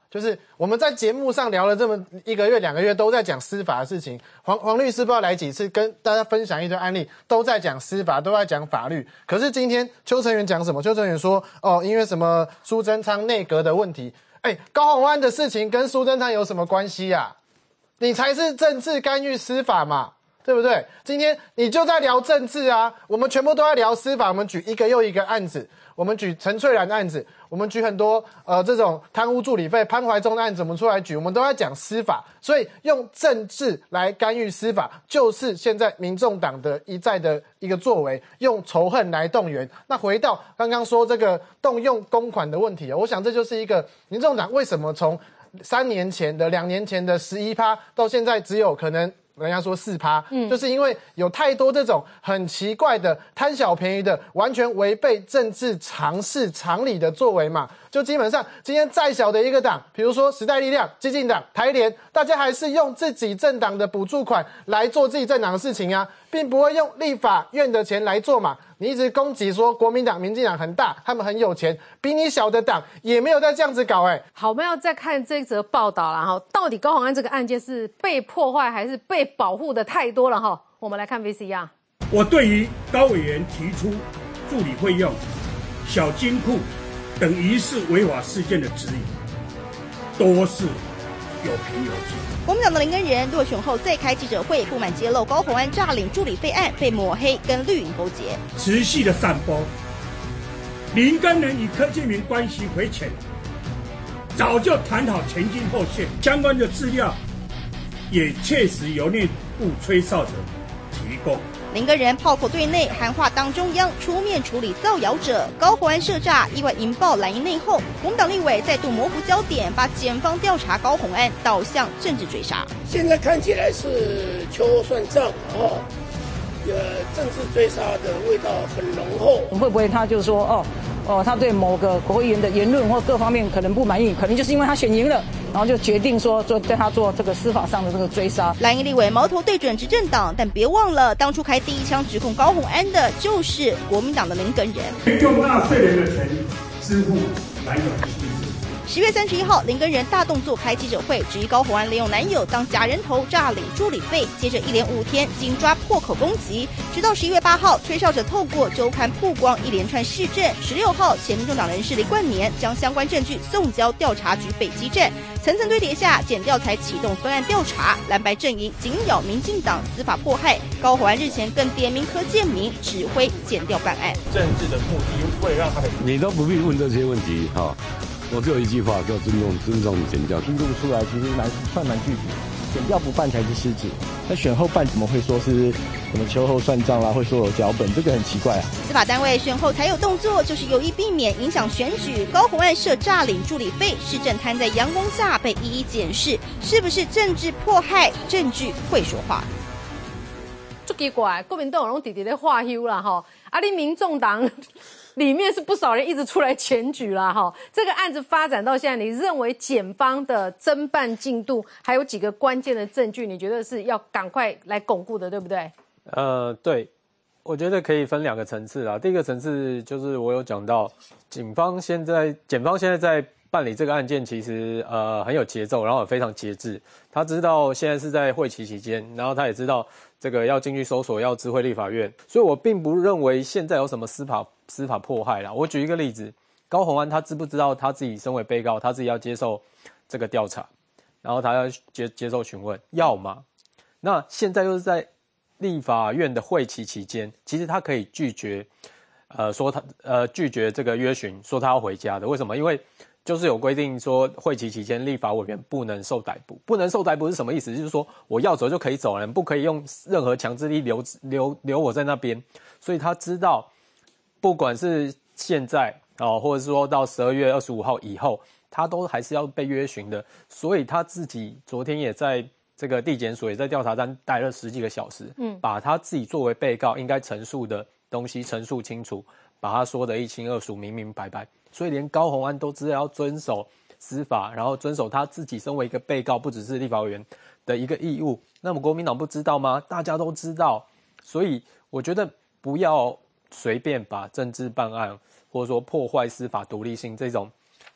就是我们在节目上聊了这么一个月、两个月，都在讲司法的事情。黄黄律师不知道来几次，跟大家分享一堆案例，都在讲司法，都在讲法律。可是今天邱成元讲什么？邱成元说，哦，因为什么苏贞昌内阁的问题，哎，高虹安的事情跟苏贞昌有什么关系啊？你才是政治干预司法嘛，对不对？今天你就在聊政治啊，我们全部都在聊司法，我们举一个又一个案子。我们举陈翠兰案子，我们举很多呃这种贪污助理费、潘怀宗的案子，我们出来举，我们都在讲司法，所以用政治来干预司法，就是现在民众党的一再的一个作为，用仇恨来动员。那回到刚刚说这个动用公款的问题，我想这就是一个民众党为什么从三年前的、两年前的十一趴，到现在只有可能。人家说四趴，嗯，就是因为有太多这种很奇怪的贪小便宜的，完全违背政治常识常理的作为嘛。就基本上今天再小的一个党，比如说时代力量、基进党、台联，大家还是用自己政党的补助款来做自己政党的事情啊，并不会用立法院的钱来做嘛。你一直攻击说国民党、民进党很大，他们很有钱，比你小的党也没有再这样子搞哎、欸。 好，我们要再看这则报道了哈，到底高虹安这个案件是被破坏还是被保护的太多了哈？我们来看 V C R。 我对于高委员提出助理费用、小金库等疑似违法事件的质疑，都是有凭有据。 国民党的林根仁落选后再开记者会，不满揭露高虹安诈领助理费案被抹黑，跟绿营勾结， 持续的散播林根仁与柯建铭关系匪浅，早就谈好前金后现，相关的资料也确实由内部吹哨者提供。 林根仁炮口对内，喊话当中央出面处理造谣者。高虹安涉诈意外引爆蓝营内讧，国民党立委再度模糊焦点，把检方调查高虹安导向政治追杀。 现在看起来是秋后算账哦，呃，政治追杀的味道很浓厚。 会不会他就说哦哦，他对某个国会议员的言论或各方面可能不满意，可能就是因为他选赢了，然后就决定说做对他做这个司法上的这个追杀。 蓝营立委矛头对准执政党，但别忘了，当初开第一枪指控高虹安的就是国民党的林根仁， 用纳税人的钱支付蓝营。 十月三十一号，林根仁大动作开记者会，质疑高虹安利用男友当假人头诈领助理费，接着一连五天紧抓破口攻击，直到十一月八号，吹哨者透过周刊曝光一连串事证。十六号，前民众党人士李冠年将相关证据送交调查局北基站，层层堆叠下，检调才启动分案调查。蓝白阵营紧咬民进党司法迫害，高虹安日前更点名柯建铭指挥检调办案。 政治的目的会让他的你都不必问这些问题哈。哦我只有一句话，叫尊重尊重检调。 披露出来其实蛮算蛮具体，检调不办才是失职。那选后办怎么会说是什么秋后算账啦？会说有脚本，这个很奇怪啊。 司法单位选后才有动作，就是有意避免影响选举。高虹安涉诈领助理费，市政摊在阳光下被一一检视，是不是政治迫害？证据会说话。 足奇怪，国民党拢直直咧化休啦吼，啊，你民众党。里面是不少人一直出来检举啦，哈。这个案子发展到现在，你认为检方的侦办进度还有几个关键的证据，你觉得是要赶快来巩固的，对不对？ 呃，对，我觉得可以分两个层次啦。第一个层次就是我有讲到，警方现在检方现在在办理这个案件，其实呃很有节奏，然后也非常节制。他知道现在是在会期期间，然后他也知道这个要进去搜索，要知会立法院，所以我并不认为现在有什么司法。司法迫害啦，我举一个例子，高虹安他知不知道他自己身为被告，他自己要接受这个调查，然后他要接接受询问，要吗？那现在又是在立法院的会期期间，其实他可以拒绝，呃，说他呃拒绝这个约询，说他要回家的。为什么？因为就是有规定说会期期间立法委员不能受逮捕，不能受逮捕是什么意思？就是说我要走就可以走了，不可以用任何强制力留留留我在那边。所以他知道。不管是现在哦，或者说到十二月二十五号以后，他都还是要被约询的。所以他自己昨天也在这个地检署也在调查站待了十几个小时，嗯，把他自己作为被告应该陈述的东西陈述清楚，把他说得一清二楚、明明白白。所以连高虹安都知道要遵守司法，然后遵守他自己身为一个被告，不只是立法委员的一个义务。那么国民党不知道吗？大家都知道。所以我觉得不要。随便把政治办案或者说破坏司法独立性这种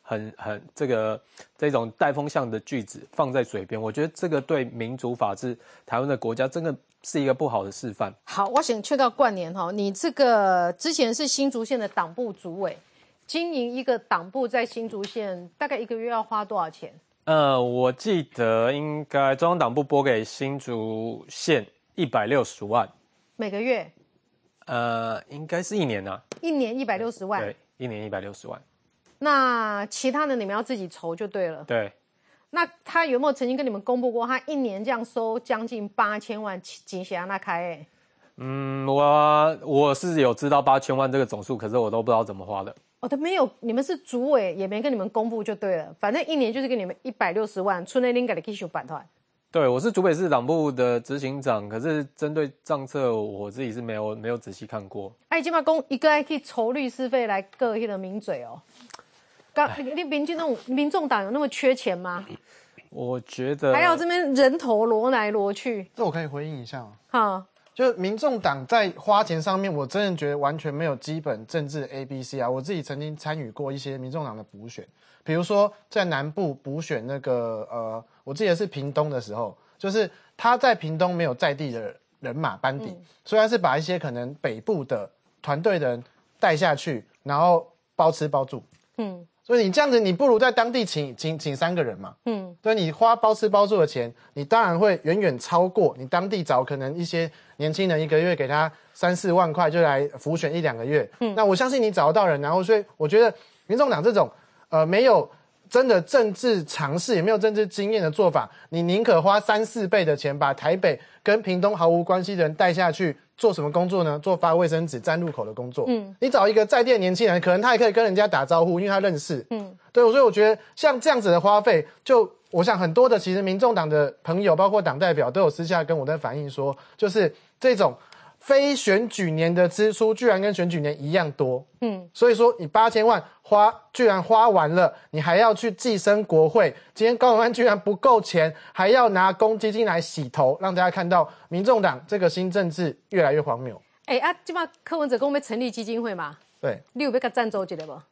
很很这个这种带风向的句子放在嘴边，我觉得这个对民主法治台湾的国家真的是一个不好的示范。 好，我想去到冠年哈，你这个之前是新竹县的党部主委，经营一个党部在新竹县大概一个月要花多少钱？ 呃，我记得应该中央党部拨给新竹县一百六十万， 每个月？ 呃，应该是一年啊， 一年一百六十万。 对，一年一百六十万。 那其他的你们要自己筹就对了。 对。 那他有没有曾经跟你们公布过，他一年这样收将近八千万，金霞那开哎？ 嗯，我我是有知道八千万这个总数，可是我都不知道怎么花的。 哦，他没有，你们是主委，也没跟你们公布就对了。反正一年就是给你们一百六十万，村内另给你去修版团。 对，我是竹北市党部的执行长，可是针对账册，我自己是没有没有仔细看过。 哎，今嘛公一个还可以筹律师费来各迄个名嘴哦。刚你你民进党民众党有那么缺钱吗？ 我觉得还要这边人头挪来挪去。 这我可以回应一下。 好。 就民众党在花钱上面，我真的觉得完全没有基本政治 A B C 啊！我自己曾经参与过一些民众党的补选，比如说在南部补选那个呃，我记得是屏东的时候，就是他在屏东没有在地的人马班底，嗯、所以他是把一些可能北部的团队的人带下去，然后包吃包住。嗯。所以你这样子，你不如在当地请请请三个人嘛，嗯，对，你花包吃包住的钱，你当然会远远超过你当地找可能一些年轻人一个月给他三四万块就来辅选一两个月，嗯，那我相信你找得到人，然后所以我觉得民众党这种呃没有真的政治常识也没有政治经验的做法，你宁可花三四倍的钱把台北跟屏东毫无关系的人带下去。做什么工作呢？做发卫生纸站路口的工作。嗯，你找一个在地的年轻人，可能他也可以跟人家打招呼，因为他认识。嗯，对，所以我觉得像这样子的花费，就我想很多的其实民众党的朋友，包括党代表，都有私下跟我在反映说，就是这种非选举年的支出，居然跟选举年一样多。嗯，所以说你八千万花，居然花完了，你还要去寄生国会。今天高虹安居然不够钱，还要拿公积金来洗头，让大家看到民众党这个新政治越来越荒谬。 哎、欸、啊，今嘛柯文哲跟我们成立基金会嘛？ 对， 你有要给赞助一下不？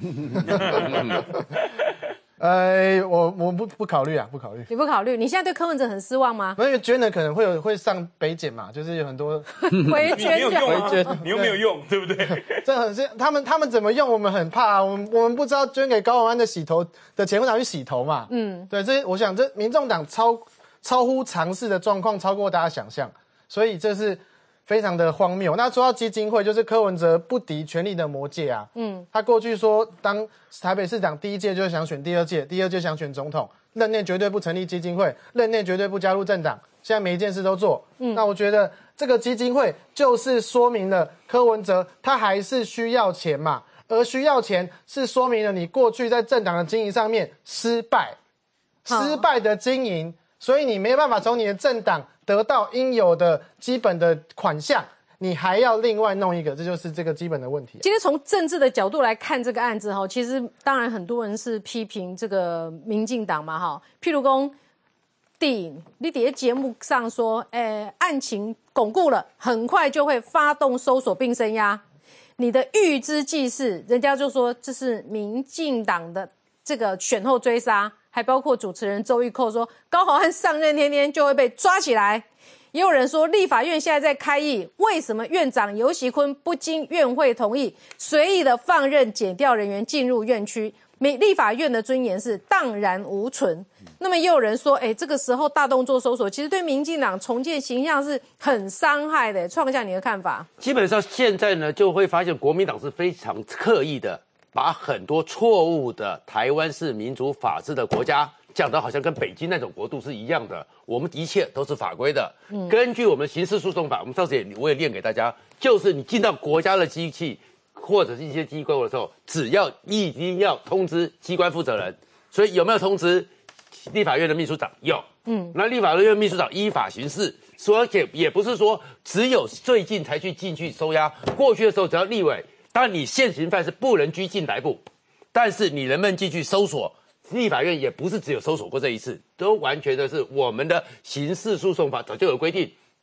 呃，我我不不考虑啊，不考虑。 你不考虑？你现在对柯文哲很失望吗？ 因为捐的可能会有会上北检嘛，就是有很多回捐， 你有用啊，你又没有用，对不对？ 这很是他们他们怎么用，我们很怕、啊，我们我们不知道捐给高虹安的洗头的钱会拿去洗头嘛。嗯，对，这我想这民众党超超乎常识的状况，超过大家想象，所以这是非常的荒谬。那说到基金会，就是柯文哲不敌权力的魔戒啊。嗯，他过去说当台北市长第一届就想选第二届，第二届想选总统，任内绝对不成立基金会，任内绝对不加入政党，现在每一件事都做。嗯，那我觉得这个基金会就是说明了柯文哲他还是需要钱嘛，而需要钱是说明了你过去在政党的经营上面失败，失败的经营，所以你没办法从你的政党得到应有的基本的款项，你还要另外弄一个，这就是这个基本的问题、啊。 今天从政治的角度来看这个案子哈，其实当然很多人是批评这个民进党嘛哈，譬如说，电影你在节目上说，诶，案情巩固了，很快就会发动搜索并声押，你的预知既是，人家就说这是民进党的这个选后追杀。还包括主持人周玉蔻说，高虹安上任天天就会被抓起来。也有人说，立法院现在在开议，为什么院长游锡堃不经院会同意，随意的放任检调人员进入院区？立法院的尊严是荡然无存。那么也有人说，哎，这个时候大动作搜索，其实对民进党重建形象是很伤害的。创下你的看法？ 基本上现在呢，就会发现国民党是非常刻意的。把很多错误的台湾是民主法治的国家讲得好像跟北京那种国度是一样的，我们的确都是法规的。嗯，根据我们刑事诉讼法，我们上次也我也念给大家，就是你进到国家的机器或者是一些机构的时候，只要一定要通知机关负责人。所以有没有通知立法院的秘书长？有。嗯，那立法院秘书长依法行事，所以也不是说只有最近才去进去收押，过去的时候只要立委。当然，你现行犯是不能拘禁逮捕，但是你能不能进去搜索？立法院也不是只有搜索过这一次，都完全的是我们的刑事诉讼法早就有规定，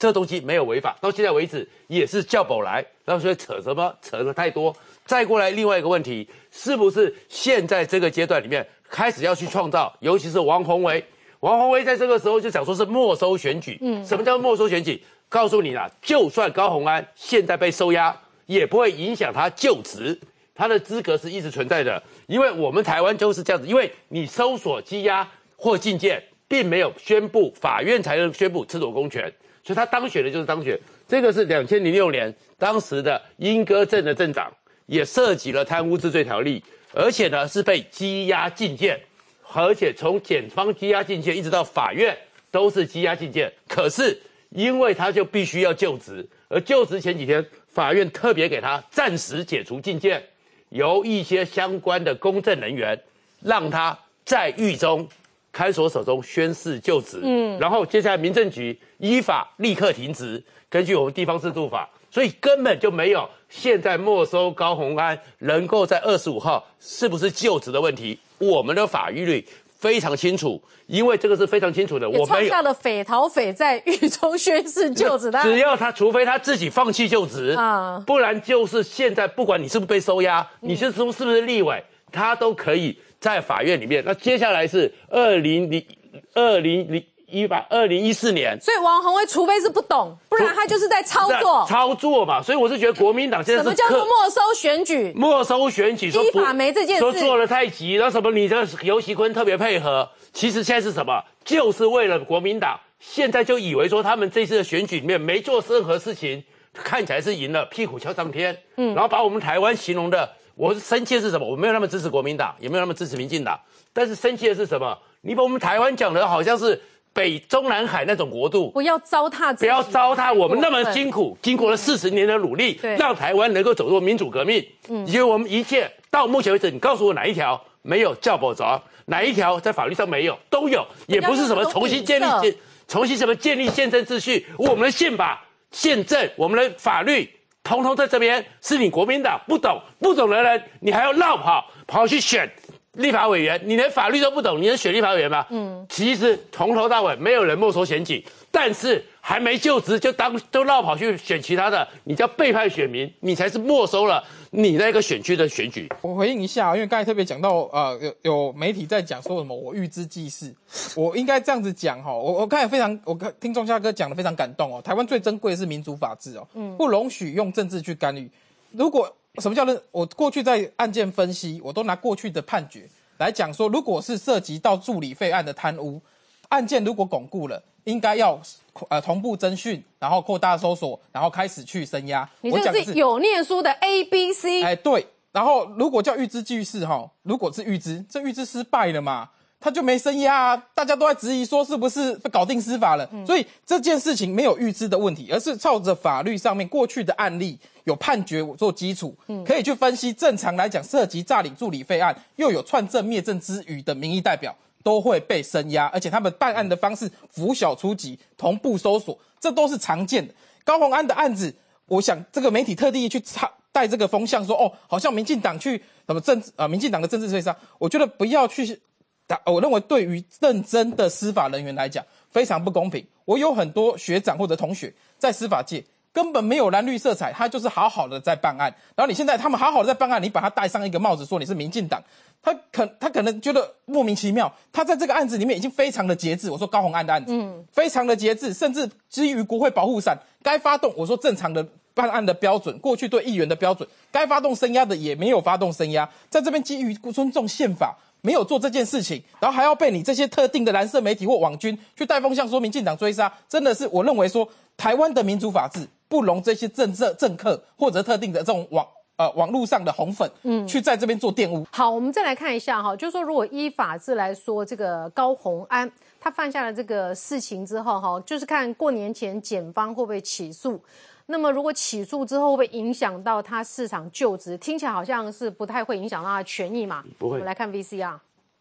这东西没有违法，到现在为止也是叫保来，然后所以扯什么扯得太多。再过来另外一个问题，是不是现在这个阶段里面开始要去创造，尤其是王宏维，王宏维在这个时候就讲说是没收选举，嗯，什么叫没收选举？告诉你啦，就算高虹安现在被收押，也不会影响他就职，他的资格是一直存在的，因为我们台湾就是这样子，因为你搜索、羁押或禁见，并没有宣布，法院才能宣布褫夺公权，所以他当选的就是当选。这个是两千零六年当时的莺歌镇的镇长，也涉及了贪污治罪条例，而且呢是被羁押禁见，而且从检方羁押禁见一直到法院都是羁押禁见，可是因为他就必须要就职，而就职前几天，法院特别给他暂时解除禁见，由一些相关的公证人员让他在狱中看守所中宣誓就职，嗯，然后接下来民政局依法立刻停职，根据我们地方制度法，所以根本就没有现在没收高虹安能够在二十五号是不是就职的问题，我们的法律非常清楚，因为这个是非常清楚的。 也创下了匪逃匪在狱中宣誓就职的， 只要他，除非他自己放弃就职啊，不然就是现在不管你是不是被收押，嗯、你是是不是不是立委，他都可以在法院里面。那接下来是二零零二零零一八二零一四年， 所以王宏维除非是不懂，不然他就是在操作操作嘛。所以我是觉得国民党现在是什么叫做没收选举？ 没收选举，说依法没这件事， 说做得太急，然后什么你的游锡堃特别配合，其实现在是什么？就是为了国民党，现在就以为说他们这次的选举里面没做任何事情，看起来是赢了，屁股敲上天，嗯，然后把我们台湾形容的，我生气的是什么？我没有那么支持国民党，也没有那么支持民进党，但是生气的是什么？你把我们台湾讲的好像是北中南海那种国度， 不要糟蹋， 不要糟蹋我们那么辛苦，经过了四十年的努力，让台湾能够走入民主革命。嗯，因为我们一切到目前为止，你告诉我哪一条没有教保着，哪一条在法律上没有，都有，也不是什么重新建立建，重新什么建立宪政秩序，我们的宪法、宪政、我们的法律，通通在这边，是你国民党不懂，不懂的人，你还要绕跑跑去选立法委员，你连法律都不懂，你能选立法委员吗？嗯，其实从头到尾没有人没收选举，但是还没就职就当都绕跑去选其他的，你叫背叛选民，你才是没收了你那个选区的选举。 我回应一下，因为刚才特别讲到，呃，有有媒体在讲说什么我预知既是，我应该这样子讲哈，我我刚才非常，我听钟夏哥讲的非常感动哦。台湾最珍贵的是民主法治哦，嗯，不容许用政治去干预。如果什么叫呢？我过去在案件分析，我都拿过去的判决来讲说，如果是涉及到助理费案的贪污案件，如果巩固了，应该要呃同步侦讯，然后扩大搜索，然后开始去声押。 你这个是有念书的 A B C， 哎对。然后如果叫预知既是哈，如果是预知，这预知失败了嘛？他就没声押啊，大家都在质疑说是不是被搞定司法了，嗯、所以这件事情没有预知的问题，而是照着法律上面过去的案例有判决做基础，嗯、可以去分析。正常来讲，涉及诈领助理费案又有串证灭证之余的民意代表都会被声押，而且他们办案的方式拂晓出击，同步搜索，这都是常见的。高虹安的案子，我想这个媒体特地去带这个风向说，哦，好像民进党去什么政治啊、呃，民进党的政治追杀，我觉得不要去。我认为对于认真的司法人员来讲非常不公平。我有很多学长或者同学在司法界根本没有蓝绿色彩，他就是好好的在办案，然后你现在他们好好的在办案，你把他戴上一个帽子说你是民进党，他可他可能觉得莫名其妙。他在这个案子里面已经非常的节制，我说高虹安的案子，嗯，非常的节制，甚至基于国会保护伞该发动，我说正常的办案的标准，过去对议员的标准，该发动声押的也没有发动声押，在这边基于尊重宪法。没有做这件事情，然后还要被你这些特定的蓝色媒体或网军去带风向说民进党追杀，真的是我认为说台湾的民主法治不容这些政治政客或者特定的这种网呃网络上的红粉，嗯，去在这边做玷污。 好，我们再来看一下哈，就是说如果依法治来说，这个高虹安他犯下了这个事情之后哈，就是看过年前检方会不会起诉。那么如果起诉之后会不会影响到他市场就职？听起来好像是不太会影响到他的权益嘛。 不会。 我们来看 V C R。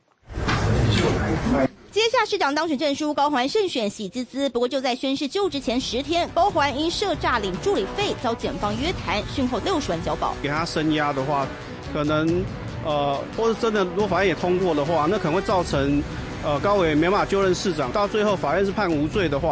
接下市长当选证书，高虹安胜选喜滋滋。不过就在宣誓就职前十天，高虹安因涉诈领助理费遭检方约谈，讯后六十万交保。 给他声押的话，可能呃，或是真的如果法院也通过的话，那可能会造成呃高委没办法就任市长，到最后法院是判无罪的话。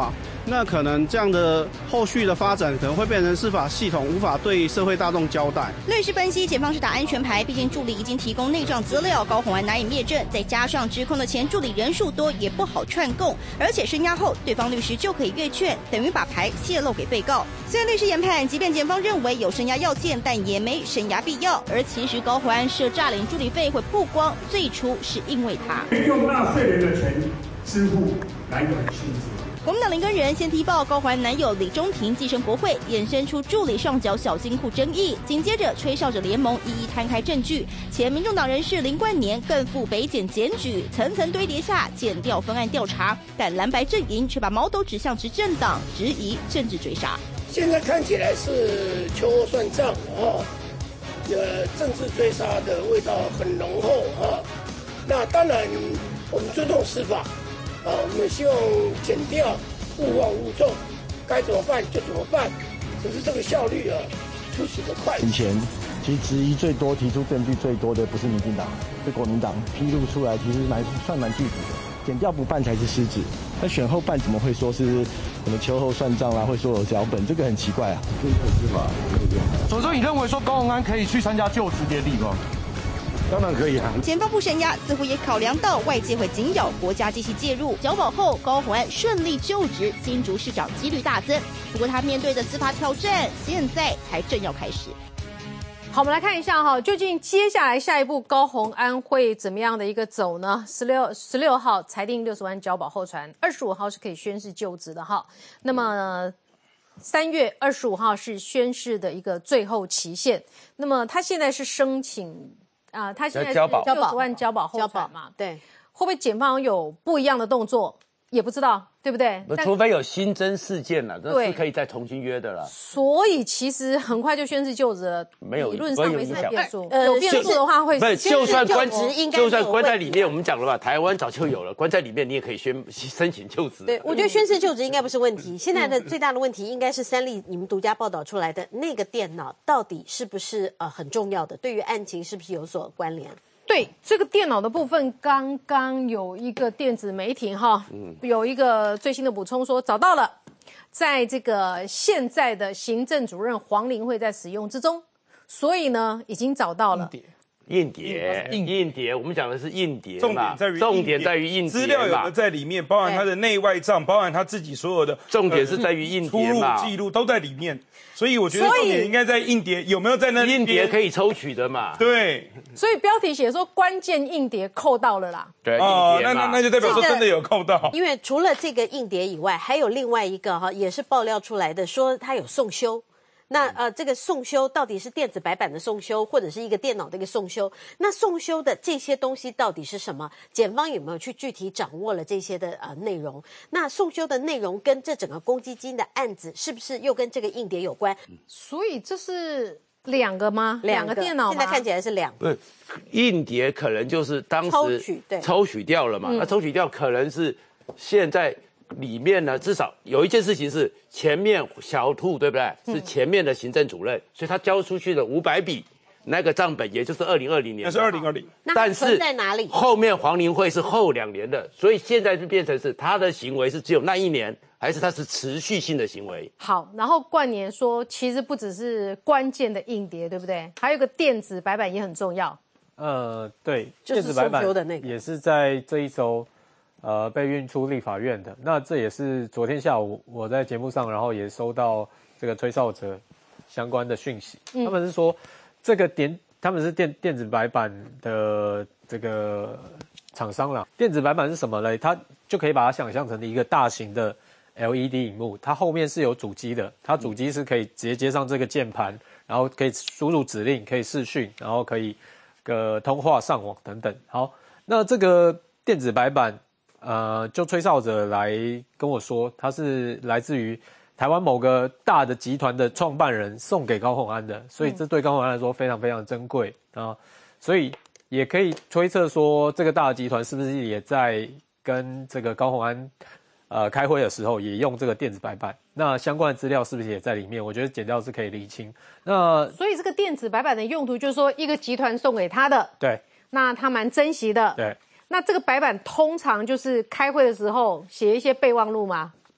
那可能这样的后续的发展可能会变成司法系统无法对社会大众交代。 律师分析，检方是打安全牌，毕竟助理已经提供内账资料，高虹安难以灭证，再加上指控的前助理人数多，也不好串供，而且声押后对方律师就可以阅卷，等于把牌泄露给被告。虽然律师研判，即便检方认为有声押要件，但也没声押必要。而其实高虹安涉诈领助理费会曝光，最初是因为他用纳税人的钱支付男友的薪资。 国民党林根仁先踢爆高虹安男友李中庭寄生国会，衍生出助理上缴小金库争议。紧接着，吹哨者联盟一一摊开证据，前民众党人士林冠年更赴北检检举，层层堆叠下，检调分案调查，但蓝白阵营却把矛头指向执政党，质疑政治追杀。 现在看起来是秋后算账啊，呃，政治追杀的味道很浓厚啊。那当然，我们尊重司法。啊，我们希望检调勿忘勿重，该怎么办就怎么办，只是这个效率啊，出奇的快。 以前其实质疑最多、提出证据最多的不是民进党，是国民党披露出来，其实蛮算蛮具体的。检调不办才是失职，那选后办怎么会说是什么秋后算账啦，会说有脚本，这个很奇怪啊。 所以说，你认为说高虹安可以去参加就职典礼吗？ 当然可以啊。 检方不声押，似乎也考量到外界会紧咬国家机器介入。缴保后，高虹安顺利就职新竹市长几率大增。不过他面对的司法挑战，现在才正要开始。 好，我们来看一下哈，究竟接下来下一步高虹安会怎么样的一个走呢？十六十六号裁定六十万交保候传，二十五号是可以宣誓就职的哈。那么三月二十五号是宣誓的一个最后期限。那么他现在是申请。啊、呃，他现在是六十万交保候传嘛？对，会不会检方有不一样的动作？也不知道，对不对？ 除非有新增事件了，那是可以再重新约的了。 所以其实很快就宣誓就职了， 没有， 理论上没什么变数。 呃， 有变数的话会不是，就算关应该就算关在里面，我们讲了吧，台湾早就有了，关在里面你也可以宣申请就职。 对，我觉得宣誓就职应该不是问题。现在的最大的问题应该是三立你们独家报道出来的那个电脑到底是不是呃很重要的，对于案情是不是有所关联？ 对这个电脑的部分，刚刚有一个电子媒体哈，嗯、有一个最新的补充说找到了，在这个现在的行政主任黄玲慧在使用之中，所以呢已经找到了。 硬碟，硬碟，我们讲的是硬碟嘛， 重点在于重点在于硬碟资料有的在里面，包含他的内外账，包含他自己所有的， 重点是在于硬碟嘛， 出入记录都在里面，所以我觉得重点应该在硬碟有没有在那里。 硬碟可以抽取的嘛？ 对， 所以标题写说关键硬碟扣到了啦。 对， 哦，那那那就代表说真的有扣到。 因为除了这个硬碟以外，还有另外一个哈，也是爆料出来的，说他有送修。那呃，这个送修到底是电子白板的送修，或者是一个电脑的一个送修？那送修的这些东西到底是什么？检方有没有去具体掌握了这些的呃内容？那送修的内容跟这整个公积金的案子是不是又跟这个硬碟有关？ 所以这是两个吗？ 两个电脑吗？ 现在看起来是两个。 不，硬碟可能就是当时抽取对抽取掉了嘛？ 嗯、 那抽取掉可能是现在。里面呢，至少有一件事情是前面小兔对不对？是前面的行政主任，所以他交出去的五百笔那个账本，也就是二零二零年， 那是二零二零。 但是在哪里？ 后面黄玲慧是后两年的，所以现在就变成是他的行为是只有那一年，还是他是持续性的行为？ 好，然后冠年说，其实不只是关键的硬碟，对不对？还有个电子白板也很重要。 呃，对， 就是电子白板送修的那个也是在这一周。呃，被运出立法院的，那这也是昨天下午我在节目上，然后也收到这个吹哨者相关的讯息，嗯、他们是说这个电，他们是电电子白板的这个厂商啦。电子白板是什么呢？它就可以把它想象成一个大型的 L E D 萤幕，它后面是有主机的，它主机是可以直接接上这个键盘，然后可以输入指令，可以视讯，然后可以呃通话、上网等等。好，那这个电子白板。呃，就吹哨者来跟我说，他是来自于台湾某个大的集团的创办人送给高虹安的，所以这对高虹安来说非常非常珍贵啊，所以也可以推测说，这个大的集团是不是也在跟这个高虹安呃开会的时候也用这个电子白板？那相关的资料是不是也在里面？我觉得检调是可以厘清。那所以这个电子白板的用途就是说，一个集团送给他的， 对， 那他蛮珍惜的， 对。 那这个白板通常就是开会的时候写一些备忘录吗？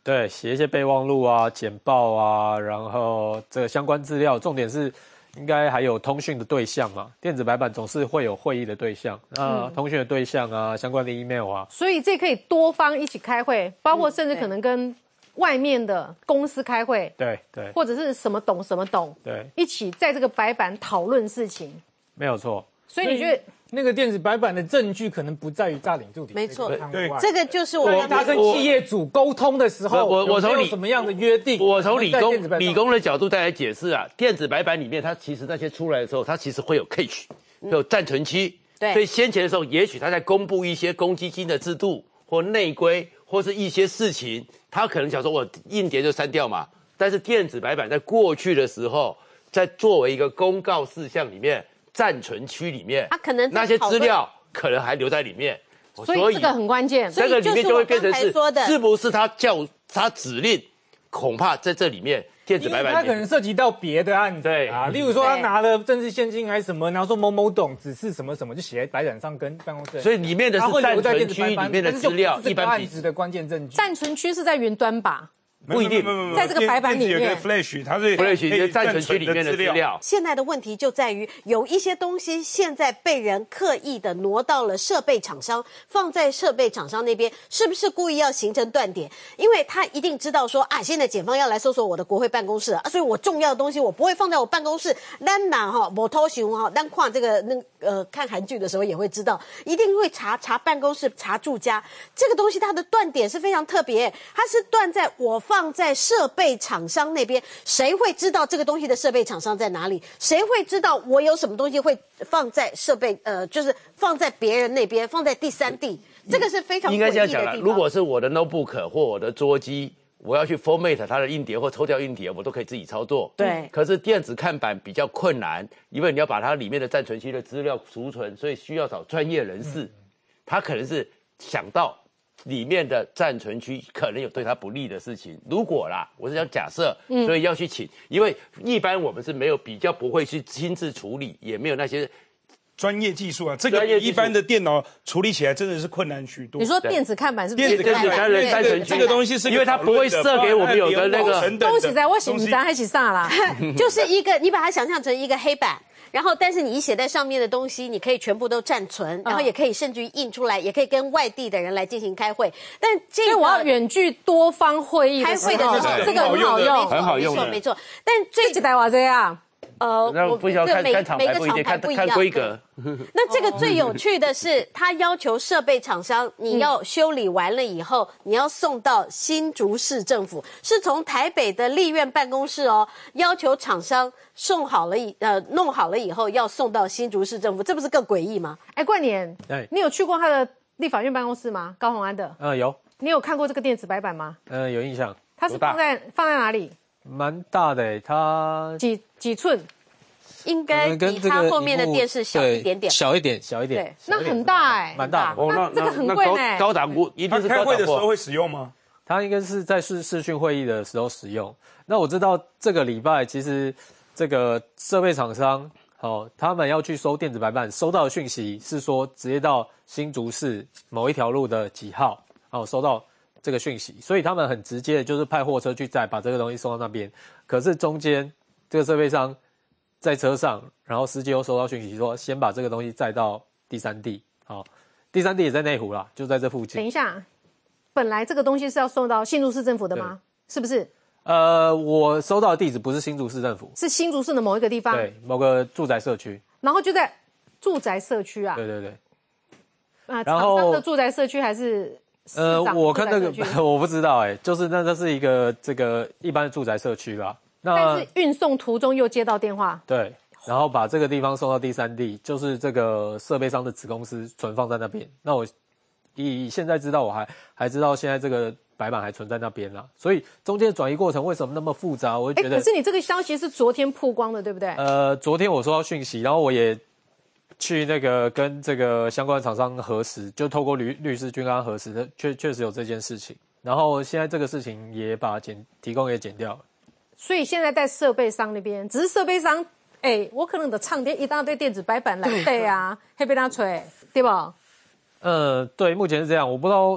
对，写一些备忘录啊、简报啊，然后这个相关资料，重点是应该还有通讯的对象嘛。电子白板总是会有会议的对象，那、嗯、通讯的对象啊，相关的 email 啊， 所以这可以多方一起开会，包括甚至可能跟外面的公司开会， 对对， 或者是什么懂什么懂， 对， 一起在这个白板讨论事情， 没有错。 所以你觉得？ 那个电子白板的证据可能不在于诈领助理， 没错， 对， 这个就是我刚他跟企业主沟通的时候， 我我从理什么样的约定？ 我从理工理工的角度再来解释啊，电子白板里面它其实那些出来的时候，它其实会有 cache， 会有暂存区，对，所以先前的时候，也许他在公布一些公积金的制度或内规或是一些事情，他可能想说我硬碟就删掉嘛，但是电子白板在过去的时候，在作为一个公告事项里面暂存区里面， 它可能那些资料。可能还留在里面， 所以这个很关键。 这个里面就会变成是，是不是他叫他指令？恐怕在这里面电子白板， 他可能涉及到别的案子啊，例如说他拿了政治现金还是什么，然后说某某董指示什么什么，就写在白板上跟办公室。 所以里面的是暂存区里面的资料，一般案子的关键证据。 暂存区是在云端吧？ 不一定， 在这个白板里面， 有个 Flash， 它是 Flash 暂存区里面的资料。 现在的问题就在于，有一些东西现在被人刻意的挪到了设备厂商，放在设备厂商那边，是不是故意要形成断点？因为他一定知道说啊，现在检方要来搜索我的国会办公室啊，所以我重要的东西我不会放在我办公室。咱哪哈摩托熊哈，咱看这个那呃看韩剧的时候也会知道，一定会查查办公室、查住家。这个东西它的断点是非常特别，它是断在我。放在设备厂商那边，谁会知道这个东西的设备厂商在哪里？谁会知道我有什么东西会放在设备呃，就是放在别人那边，放在第三地？这个是非常应该这样讲了。如果是我的 notebook 或我的桌机，我要去 format 它的硬碟或抽掉硬碟，我都可以自己操作。 对。 可是电子看板比较困难，因为你要把它里面的暂存区的资料储存，所以需要找专业人士。他可能是想到。里面的暂存区可能有对他不利的事情，如果啦，我是想假设，所以要去请，因为一般我们是没有比较不会去亲自处理，也没有那些专业技术啊，这个一般的电脑处理起来真的是困难许多。 你说电子看板是不是？电子看板的暂存区这个东西是， 因为它不会设给我们有的那个东西在我心里咱还起上啦， 就是一个你把它想象成一个黑板。然后，但是你一写在上面的东西，你可以全部都暂存，然后也可以甚至于印出来，也可以跟外地的人来进行开会。但这个我要远距多方会议开会的时候， 这个很好用， 很好用， 没错没错。但最几台瓦这样？ 呃， 那不需要看看厂牌不一定，看看规格。 那这个最有趣的是，他要求设备厂商，你要修理完了以后，你要送到新竹市政府，是从台北的立院办公室哦，要求厂商送好了以呃弄好了以后，要送到新竹市政府，这不是更诡异吗？ 哎，冠年，对，你有去过他的立法院办公室吗？高虹安的， 嗯，有。 你有看过这个电子白板吗？ 嗯，有印象。 它是放在放在哪里？ 蛮大的，它几几寸？ 应该比它后面的电视小一点点， 小一点，小一点。 对，那很大哎， 蛮大。 那这个很贵呢。 高档股一定是开会的时候会使用吗？ 它应该是在视视讯会议的时候使用。那我知道这个礼拜其实这个设备厂商，哦，他们要去收电子白板，收到的讯息是说直接到新竹市某一条路的几号，哦，收到这个讯息，所以他们很直接的就是派货车去载，把这个东西送到那边。可是中间这个设备商在车上，然后司机又收到讯息说，先把这个东西载到第三地，好，第三地也在内湖啦，就在这附近。 等一下，本来这个东西是要送到新竹市政府的吗？是不是？ 呃，我收到的地址不是新竹市政府， 是新竹市的某一个地方， 对，某个住宅社区。 然后就在住宅社区啊？ 对对对。 啊，厂商的住宅社区还是？ 呃，我看那个我不知道哎、欸，就是那那是一个这个一般的住宅社区吧。那但是运送途中又接到电话， 对，然后把这个地方送到第三地，就是这个设备商的子公司存放在那边。那我以现在知道，我还还知道现在这个白板还存在那边啦，所以中间的转移过程为什么那么复杂？我就觉得， 可是你这个消息是昨天曝光的，对不对？ 呃，昨天我收到讯息，然后我也去那个跟这个相关的厂商核实，就透过律律师君跟他核实的，确确实有这件事情。然后现在这个事情也把剪提供给剪掉了。 所以现在在设备商那边，只是设备商，哎、欸，我可能的唱片一大堆电子白板来配啊，黑被他吹，对吧？ 呃，对，目前是这样，我不知道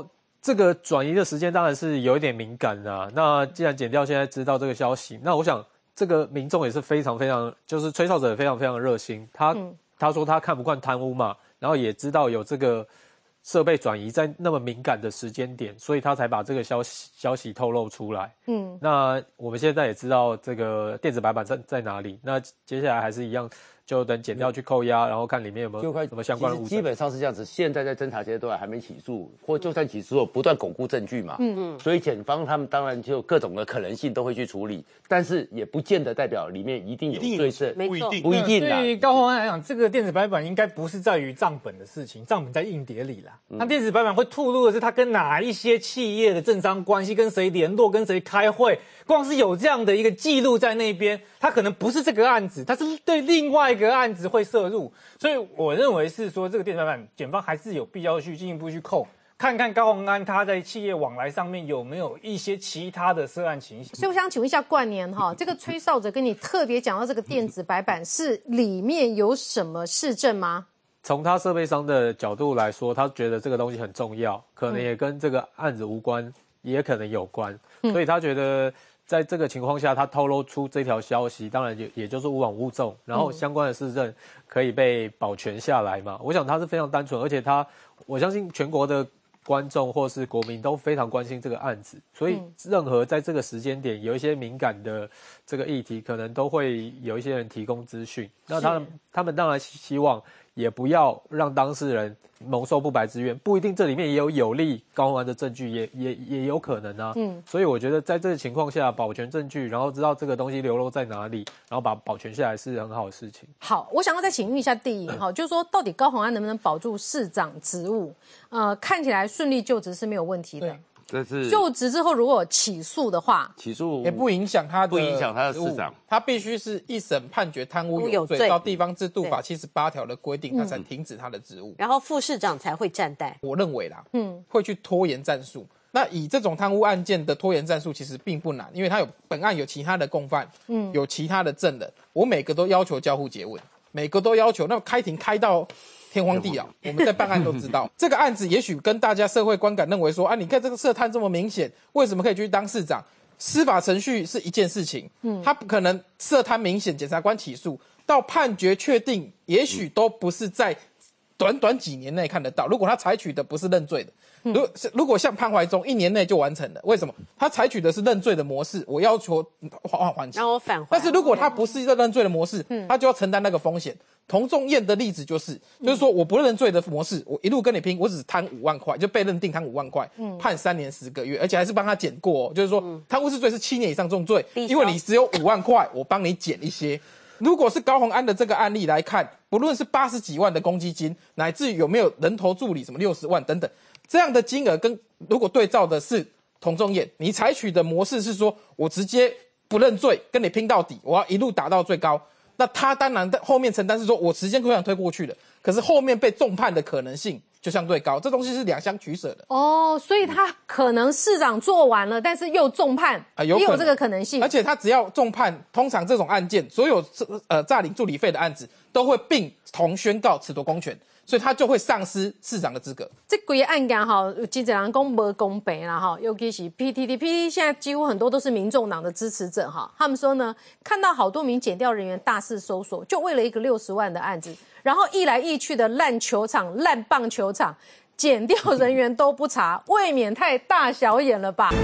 这个转移的时间当然是有一点敏感的、啊。那既然检调现在知道这个消息，那我想这个民众也是非常非常，就是吹哨者也非常非常热心。他、嗯、他说他看不惯贪污嘛，然后也知道有这个设备转移在那么敏感的时间点，所以他才把这个消息消息透露出来。嗯，那我们现在也知道这个电子白板在在哪里，那接下来还是一样。就等检调去扣押，然后看里面有没有什么相关的物证。 基本上是这样子，现在在侦查阶段还没起诉，或就算起诉后，不断巩固证据嘛。嗯嗯。所以检方他们当然就各种的可能性都会去处理，但是也不见得代表里面一定有罪证， 不一定， 不一定啦。 对于高虹安来讲，这个电子白板应该不是在于账本的事情，账本在硬碟里啦。那、嗯、电子白板会透露的是他跟哪一些企业的政商关系，跟谁联络，跟谁开会。光是有这样的一个记录在那边，他可能不是这个案子，他是对另外一个案子会涉入，所以我认为是说这个电子白板，检方还是有必要去进一步去扣，看看高虹安他在企业往来上面有没有一些其他的涉案情形。 所以我想请问一下冠年哈，这个吹哨者跟你特别讲到这个电子白板是里面有什么事证吗？ 从他设备商的角度来说，他觉得这个东西很重要，可能也跟这个案子无关，也可能有关，所以他觉得。在这个情况下，他透露出这条消息，当然也也就是无枉无纵，然后相关的事证可以被保全下来嘛。我想他是非常单纯，而且他，我相信全国的观众或是国民都非常关心这个案子，所以任何在这个时间点有一些敏感的这个议题，可能都会有一些人提供资讯。那他们他们当然希望也不要让当事人蒙受不白之冤，不一定这里面也有有利高虹安的证据，也也也有可能啊。嗯，所以我觉得在这个情况下，保全证据，然后知道这个东西流落在哪里，然后把保全下来是很好的事情。 好，我想要再请问一下第一哈，就是说到底高虹安能不能保住市长职务？呃，看起来顺利就职是没有问题的。 这是就职之后，如果起诉的话， 起诉也不影响他的， 不影响他的市长， 他必须是一审判决贪污有罪，到地方制度法七十八条的规定，他才停止他的职务， 然后副市长才会暂代。 我认为啦，嗯，会去拖延战术。那以这种贪污案件的拖延战术，其实并不难，因为他有本案有其他的共犯，嗯，有其他的证人，我每个都要求交互诘问，每个都要求，那开庭开到天荒地老，我们在办案都知道，这个案子也许跟大家社会观感认为说，啊，你看这个涉贪这么明显，为什么可以去当市长？司法程序是一件事情，嗯，他不可能涉贪明显，检察官起诉到判决确定，也许都不是在短短几年内看得到。如果他采取的不是认罪的，如如果像潘怀宗一年内就完成了，为什么？他采取的是认罪的模式，我要求缓缓期， 然后返还。 但是如果他不是认罪的模式，嗯，他就要承担那个风险。童仲彦的例子就是，就是说我不认罪的模式，我一路跟你拼，我只贪五万块就被认定贪五万块，嗯，判三年十个月，而且还是帮他减过，哦，就是说贪污治罪是七年以上重罪，因为你只有五万块，我帮你减一些。如果是高虹安的这个案例来看，不论是八十几万的公积金，乃至于有没有人头助理什么六十万等等，这样的金额跟如果对照的是童仲彦，你采取的模式是说我直接不认罪，跟你拼到底，我要一路打到最高。那他当然后面承担是说我时间推想推过去了，可是后面被重判的可能性就相对高，这东西是两相取舍的。 哦，所以他可能市长做完了，但是又重判，啊，有也有这个可能性。 而且他只要重判，通常这种案件，所有呃诈领助理费的案子都会并同宣告褫夺公权，所以他就会丧失市长的资格。 这几个案件哈，有真侪人讲不公平啦哈，尤其是 P T T，P T T 现在几乎很多都是民众党的支持者哈，他们说呢，看到好多名检调人员大肆搜索，就为了一个六十万的案子，然后一来一去的烂球场、烂棒球场，检调人员都不查，未免太大小眼了吧？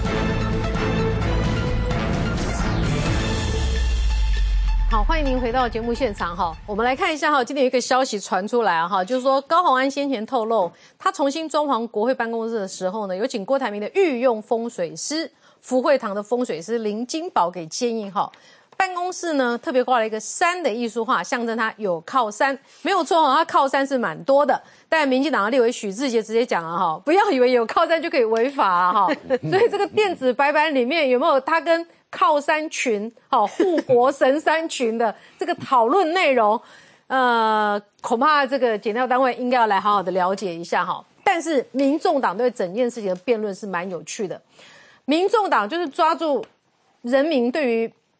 好，欢迎您回到节目现场哈。我们来看一下哈，今天有一个消息传出来哈，就是说高虹安先前透露，他重新装潢国会办公室的时候呢，有请郭台铭的御用风水师福会堂的风水师林金宝给建议哈。办公室呢特别挂了一个山的艺术画，象征他有靠山，没有错哈，他靠山是蛮多的。但民进党的立委许智杰直接讲了哈，不要以为有靠山就可以违法啊哈。所以这个电子白板里面有没有他跟靠山群、好护国神山群的这个讨论内容，呃，恐怕这个检调单位应该要来好好的了解一下哈。但是民众党对整件事情的辩论是蛮有趣的，民众党就是抓住人民对于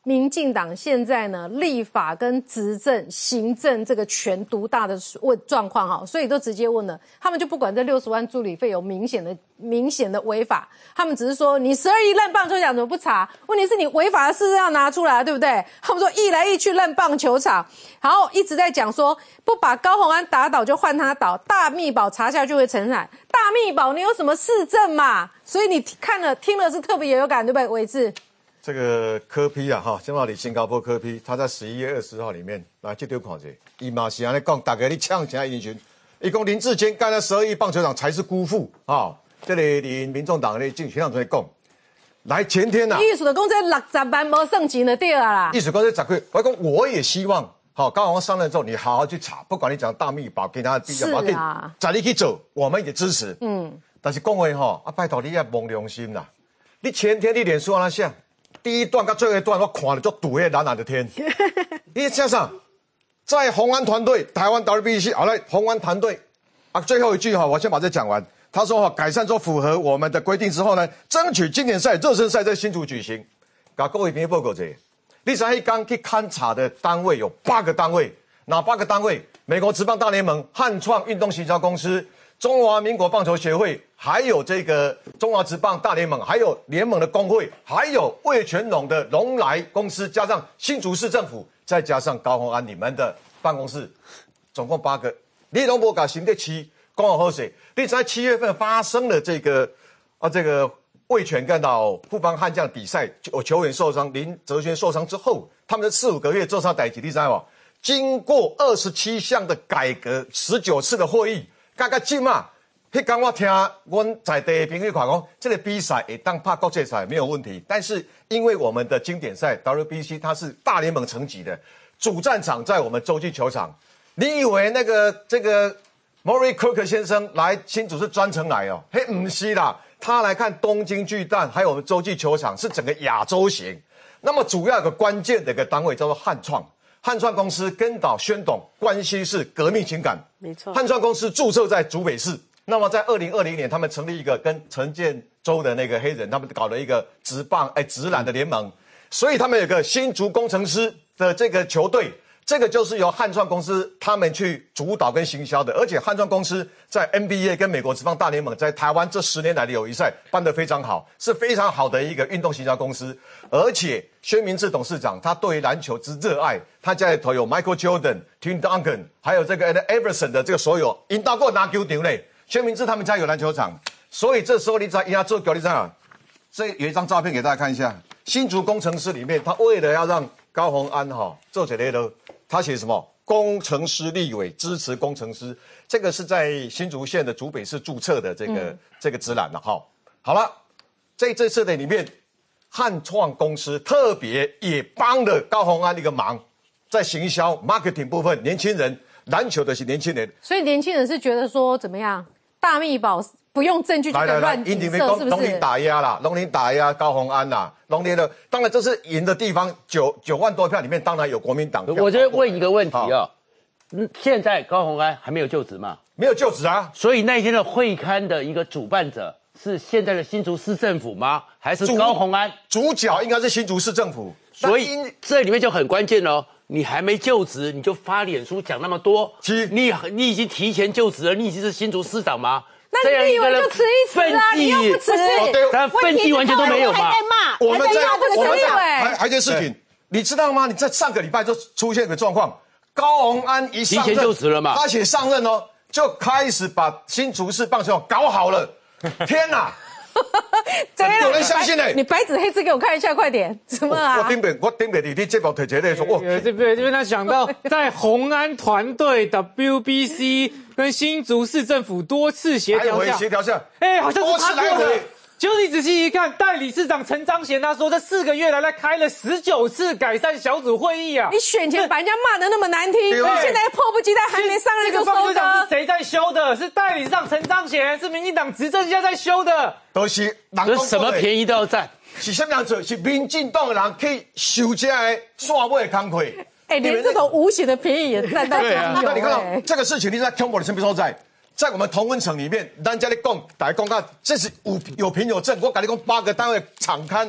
民进党现在呢，立法跟执政、行政这个权独大的问状况哈，所以都直接问了，他们就不管这六十万助理费有明显的、明显的违法，他们只是说你十二亿烂棒球场怎么不查？问题是你违法的事要拿出来，对不对？他们说一来一去烂棒球场，然后一直在讲说不把高虹安打倒就换他倒，大秘宝查下去会承认，大秘宝你有什么事证嘛？所以你看了听了是特别有感，对不对？伟志。 这个柯 P 啊，哈，今嘛里新加坡柯 P，他在十一月二十号里面来这条看者，伊嘛是安尼讲，大家你呛起来英雄，伊讲林志坚干了十二亿棒球场才是辜负啊、哦，这里林民众党的竞选党在讲，来前天呐、啊， 意思的讲这六十万没剩钱的对啊啦， 意思讲这十块，我讲我也希望，好、哦，高虹安上任之后，你好好去查，不管你讲大秘宝给他的必要， 是啊， 找你去走，我们也支持， 嗯， 但是讲话哈，啊，拜托你要摸良心啦，你前天你脸书那下。第一段跟最后一段，我看了就赌那蓝蓝的天。你想想，在虹安团队、台湾 W B C， 好嘞，虹安团队啊，最后一句哈，我先把这讲完。他说哈，改善之后符合我们的规定之后呢，争取经典赛、热身赛在新竹举行。把各位朋友报告者，你才刚去勘察的单位有八个单位，哪八个单位？美国职棒大联盟、汉创运动行销公司。中华民国棒球协会，还有这个中华职棒大联盟，还有联盟的工会，还有味全龙的龙来公司，加上新竹市政府，再加上高虹安你们的办公室，总共八个。你都没搞行得七，刚好喝水。你在七月份发生了这个啊，这个味全跟到富邦悍将比赛，有球员受伤，林哲轩受伤之后，他们的四五个月做上代志，你知道吗？经过二十七项的改革，十九次的会议。刚刚今嘛，迄天我听阮在地的朋友讲讲，这个比赛会当拍国际赛没有问题，但是因为我们的经典赛 W B C 它是大联盟层级的，主战场在我们洲际球场。你以为那个这个 Maury Cook 先生来新竹是专程来哦？嘿，不是啦，他来看东京巨蛋，还有我们洲际球场是整个亚洲型。那么主要有个关键的一个单位叫做汉创。汉创公司跟导宣董关系是革命情感， 没错。 汉创公司注册在竹北市，那么在二零二零年，他们成立一个跟陈建州的那个黑人，他们搞了一个职棒哎职篮的联盟，所以他们有个新竹工程师的这个球队，这个就是由汉创公司他们去主导跟行销的，而且汉创公司在 N B A 跟美国职棒大联盟在台湾这十年来的友谊赛办得非常好，是非常好的一个运动行销公司，而且薛明志董事长他对于篮球之热爱。他家里头有 Michael Jordan、Tim Duncan， 还有这个 Everson 的这个所有，引导过拿球场嘞。薛明志他们家有篮球场，所以这时候你在人家做搞你知道，这有一张照片给大家看一下。新竹工程师里面，他为了要让高虹安哈、哦、做起来的，他写什么？工程师立委支持工程师，这个是在新竹县的竹北市注册的这个、嗯、这个职篮了哈。好了，在这次的里面，汉创公司特别也帮了高虹安一个忙。在行销 marketing 部分，年轻人篮球的是年轻人， 所以年轻人是觉得说怎么样？大秘宝不用证据就可以乱影射，是不是？ 龙林打压啦，龙林打压高虹安啦，龙林的当然这是赢的地方，九九万多票里面当然有国民党票。 我就问一个问题哦，嗯，现在高虹安还没有就职吗？ 没有就职啊， 所以那天的会刊的一个主办者是现在的新竹市政府吗？还是高虹安？ 主角应该是新竹市政府， 所以这里面就很关键哦。你还没就职，你就发脸书讲那么多，你你已经提前就职了，你已经是新竹市长吗？ 那你立委就辞一辞啊，你又不辞， 但愤气完全都没有嘛。 我们在我们在还还有一件事情，你知道吗？你在上个礼拜就出现个状况，高虹安一上任提前就职了嘛， 而且上任哦，就开始把新竹市棒球场搞好了，天哪！有人相信呢、欸？ 你白纸黑字给我看一下，快点！什么啊？ 我顶北，我顶北，你你这部提起来说，我这边这边他想到在虹安团队 W B C 跟新竹市政府多次协调下， 协调下， 哎，好像是他做的。结果你仔细一看，代理事长陈彰贤他说，这四个月来他开了十九次改善小组会议啊！ 你选前把人家骂得那么难听，现在迫不及待还没上任就收的。 是谁在修的？是代理事长陈彰贤，是民进党执政下在修的。 都是这什么便宜都要占， 是什么样做？是民进党的人去收这的线尾的工课。 哎，连这种无形的便宜也占到中央。 那你看到这个事情，你在恐怖的身边所在。在我们同温层里面，咱家里讲，大家讲到这是有有凭有证。我跟你讲，八个单位敞开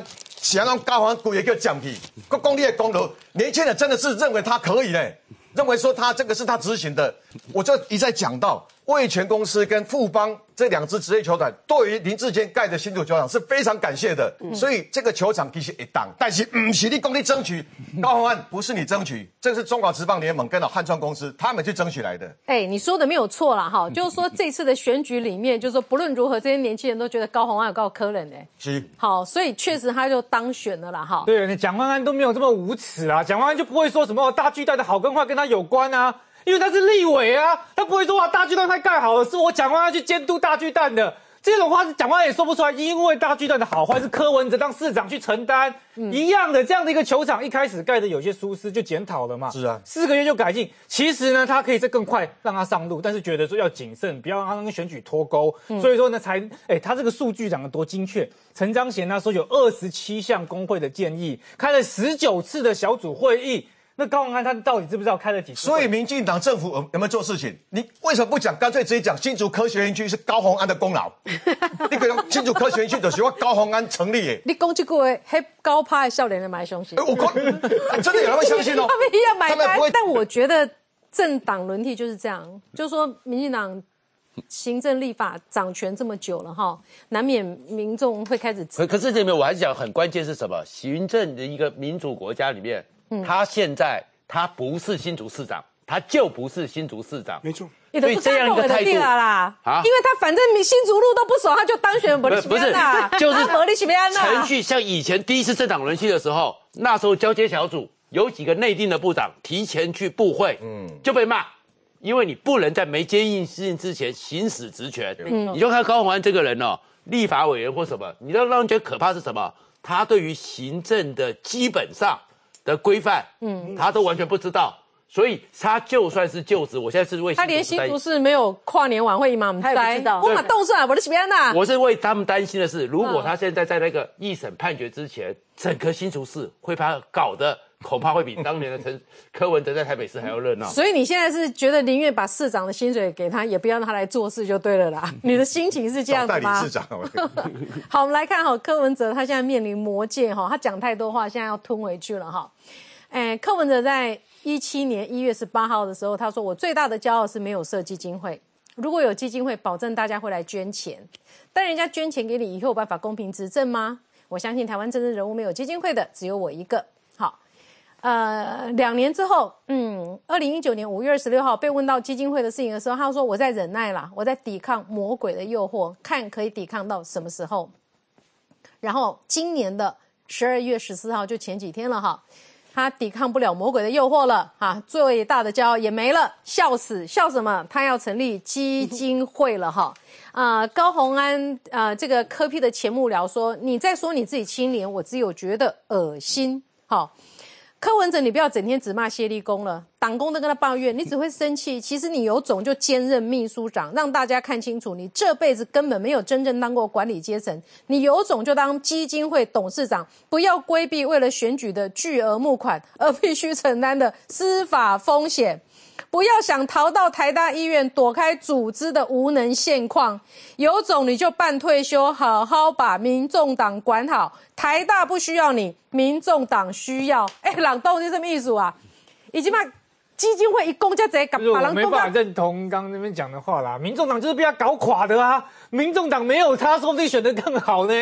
想让高虹安规个叫降去，国讲你的功劳，年轻人真的是认为他可以呢，认为说他这个是他执行的，我就一再讲到。味全公司跟富邦这两支职业球团对于林志坚盖的新竹球场是非常感谢的，嗯、所以这个球场其实一档，但是不是你功力争取，高虹安不是你争取，这是中华职棒联盟跟了汉创公司他们去争取来的。 哎，你说的没有错啦，哈，就是说这次的选举里面，就是说不论如何，这些年轻人都觉得高虹安有够可怜哎， 是， 好，所以确实他就当选了啦，哈。 对，你蒋万安都没有这么无耻啊，蒋万安就不会说什么大巨蛋的好跟坏跟他有关啊。因为他是立委啊，他不会说哇大巨蛋快盖好了，是我蒋万安去监督大巨蛋的，这种话是蒋万安也说不出来。因为大巨蛋的好坏是柯文哲当市长去承担，嗯、一样的这样的一个球场，一开始盖的有些疏失就检讨了嘛， 是啊， 四个月就改进。其实呢，他可以再更快让他上路，但是觉得说要谨慎，不要让他跟选举脱钩，嗯、所以说呢才哎他这个数据讲得多精确。陈章贤他说有二十七项工会的建议，开了十九次的小组会议。那高虹安他到底知不知道开了几次？ 所以民进党政府有没有做事情？你为什么不讲？干脆直接讲新竹科学园区是高虹安的功劳。你可能新竹科学园区就是我高虹安成立的。 你讲这句话，迄高趴的少年人蛮相信。 我靠，真的有人会相信哦。 他们也要买单。但我觉得政党轮替就是这样，就是说民进党行政立法掌权这么久了哈，难免民众会开始。 可可是这里面我还是讲很关键是什么？行政的一个民主国家里面。嗯、他现在他不是新竹市长，他就不是新竹市长， 没错。 所以这样一个态度啦，啊，因为他反正新竹路都不熟，他就当选不是不是， 就是程序像以前第一次政党轮替的时候，那时候交接小组有几个内定的部长提前去部会，嗯，就被骂，因为你不能在没接应事情之前行使职权。嗯，你就看高虹安这个人哦，立法委员或什么，你知道让人觉得可怕是什么？他对于行政的基本上的规范，嗯，他都完全不知道，所以他就算是就职，我现在是为他连新竹市没有跨年晚会吗？ 他也不知道， 我马动算，我的什么样的？ 我是为他们担心的是，如果他现在在那个一审判决之前，整个新竹市会把他搞得恐怕会比当年的陈柯文哲在台北市还要热闹。 所以你现在是觉得宁愿把市长的薪水给他，也不要让他来做事就对了啦。你的心情是这样子吗？ 代理市长。 好，我们来看哈，柯文哲他现在面临魔戒哈，他讲太多话，现在要吞回去了哈。哎，柯文哲在一七年一月十八号的时候，他说：“我最大的骄傲是没有设基金会，如果有基金会，保证大家会来捐钱。但人家捐钱给你，以后有办法公平执政吗？我相信台湾政治人物没有基金会的，只有我一个。”好，呃，两年之后，嗯，二零一九年五月二十六号被问到基金会的事情的时候，他说：“我在忍耐啦，我在抵抗魔鬼的诱惑，看可以抵抗到什么时候。”然后今年的十二月十四号，就前几天了哈。他抵抗不了魔鬼的诱惑了哈，最大的骄傲也没了，笑死，笑什么？他要成立基金会了哈。啊、呃，高虹安啊、呃，这个柯 P 的前幕僚说，你在说你自己清廉，我只有觉得恶心。好，柯文哲，你不要整天只骂谢立功了，党工都跟他抱怨，你只会生气。其实你有种就兼任秘书长，让大家看清楚，你这辈子根本没有真正当过管理阶层。你有种就当基金会董事长，不要规避为了选举的巨额募款而必须承担的司法风险。不要想逃到台大医院躲开组织的无能现况，有种你就办退休，好好把民众党管好。台大不需要你，民众党需要。哎，人到底什么意思啊？已经把基金会一公家直接把人我没办法认同刚刚那边讲的话啦。民众党就是被他搞垮的啊，民众党没有他，说不定选得更好呢。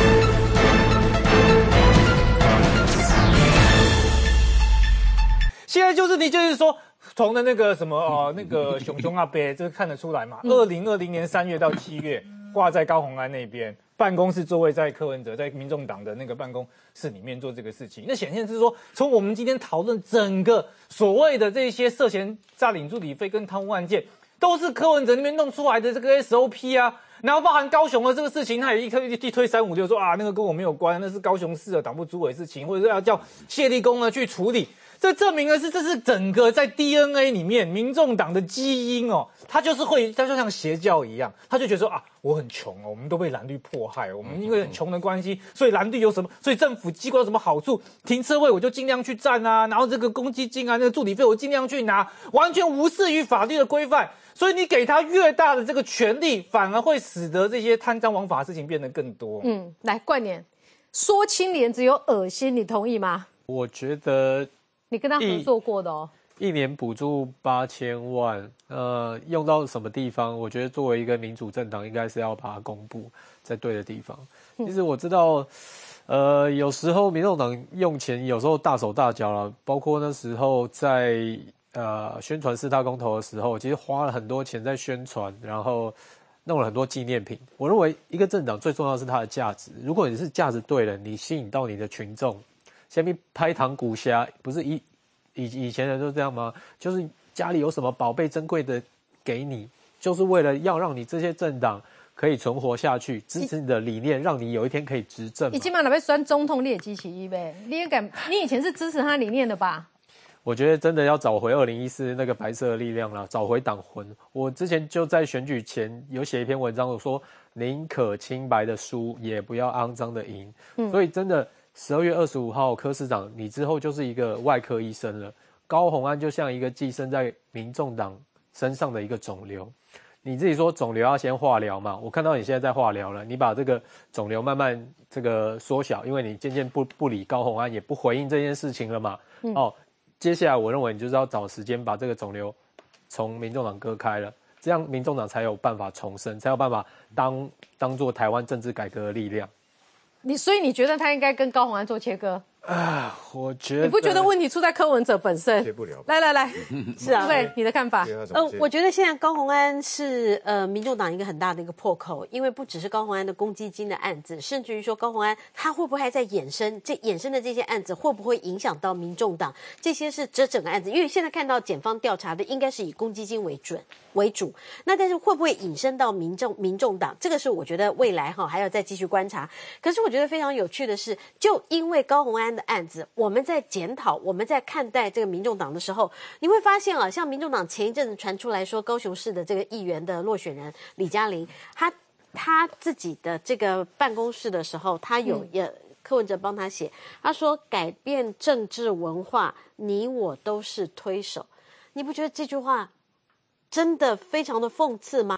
现在就是你就是说。从的那个什么呃那个熊熊阿伯，这看得出来嘛？二零二零年三月到七月，挂在高虹安那边办公室座位，在柯文哲在民众党的那个办公室里面做这个事情。那显现是说，从我们今天讨论整个所谓的这些涉嫌诈领助理费跟贪污案件，都是柯文哲那边弄出来的这个 S O P 啊。然后包含高雄的这个事情，他也一推一推三五六说啊，那个跟我没有关，那是高雄市的党部主委事情，或者是要叫谢立功呢去处理。这证明的是，这是整个在 D N A 里面，民众党的基因哦，他就是会，他就像邪教一样，他就觉得说啊，我很穷哦，我们都被蓝绿迫害，我们因为很穷的关系，所以蓝绿有什么，所以政府机关有什么好处，停车位我就尽量去占啊，然后这个公积金啊，那个助理费我尽量去拿，完全无视于法律的规范。所以你给他越大的这个权利，反而会使得这些贪赃枉法的事情变得更多。 嗯，来冠年。 说清廉只有恶心，你同意吗？ 我觉得你跟他合作过的哦。 一年补助八千万，呃，用到什么地方？我觉得作为一个民主政党，应该是要把它公布在对的地方。其实我知道，呃，有时候民众党用钱有时候大手大脚了，包括那时候在呃宣传四大公投的时候，其实花了很多钱在宣传，然后弄了很多纪念品。我认为一个政党最重要的是它的价值，如果你是价值对了，你吸引到你的群众，下面拍糖股虾，不是一。以以前人都这样吗？就是家里有什么宝贝珍贵的给你，就是为了要让你这些政党可以存活下去，支持你的理念，让你有一天可以执政。 你起码哪被酸总统列机起一呗？你也敢？你以前是支持他理念的吧？ 我觉得真的要找回二零一四那个白色的力量啦，找回党魂。我之前就在选举前有写一篇文章，我说宁可清白的输，也不要肮脏的赢。嗯，所以真的。十二月二十五号，柯市长，你之后就是一个外科医生了。高虹安就像一个寄生在民众党身上的一个肿瘤。你自己说肿瘤要先化疗嘛？我看到你现在在化疗了，你把这个肿瘤慢慢这个缩小，因为你渐渐不不理高虹安，也不回应这件事情了嘛。嗯、哦，接下来我认为你就是要找时间把这个肿瘤从民众党割开了，这样民众党才有办法重生，才有办法当当做台湾政治改革的力量。 你所以你觉得他应该跟高虹安做切割啊？我觉得你不觉得问题出在柯文哲本身？ 切不了。 来来来，是啊，对，你的看法？ 呃，我觉得现在高虹安是呃民众党一个很大的一个破口，因为不只是高虹安的公积金的案子，甚至于说高虹安他会不会还在衍生这衍生的这些案子会不会影响到民众党？这些是这整个案子，因为现在看到检方调查的应该是以公积金为准为主，那但是会不会引申到民众民众党？这个是我觉得未来哈还要再继续观察。可是我觉得非常有趣的是，就因为高虹安的案子，我们在检讨、我们在看待这个民众党的时候，你会发现啊，像民众党前一阵子传出来说，高雄市的这个议员的落选人李嘉玲，他他自己的这个办公室的时候，他有也、嗯、柯文哲帮他写，他说改变政治文化，你我都是推手。你不觉得这句话真的非常的讽刺吗？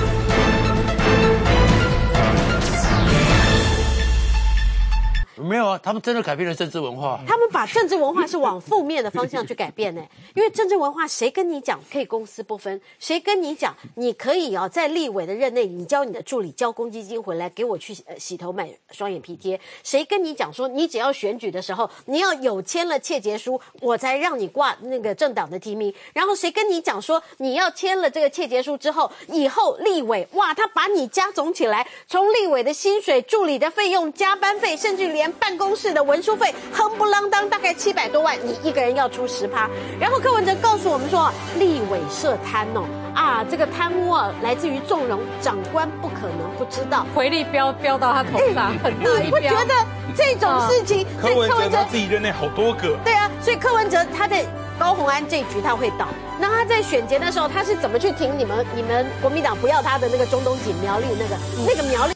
没有啊，他们真的改变了政治文化。 他们把政治文化是往负面的方向去改变呢，因为政治文化谁跟你讲可以公私不分？谁跟你讲你可以哦，在立委的任内，你教你的助理交公积金回来给我去洗头买双眼皮贴？谁跟你讲说你只要选举的时候你要有签了切结书，我才让你挂那个政党的提名？然后谁跟你讲说你要签了这个切结书之后，以后立委哇，他把你加总起来，从立委的薪水、助理的费用、加班费，甚至连办公室的文书费，夯不啷当大概七百多万，你一个人要出十趴。然后柯文哲告诉我们说，立委涉贪哦，啊，这个贪污啊来自于纵容，长官不可能不知道， 回力标标到他头上，欸、很大一标。 你不觉得这种事情？ 哦、柯文哲他自己任内好多个。 对啊，所以柯文哲他在高虹安这一局他会倒。那他在选前的时候，他是怎么去挺你们你们国民党不要他的那个中东锦苗栗那个、嗯、那个苗栗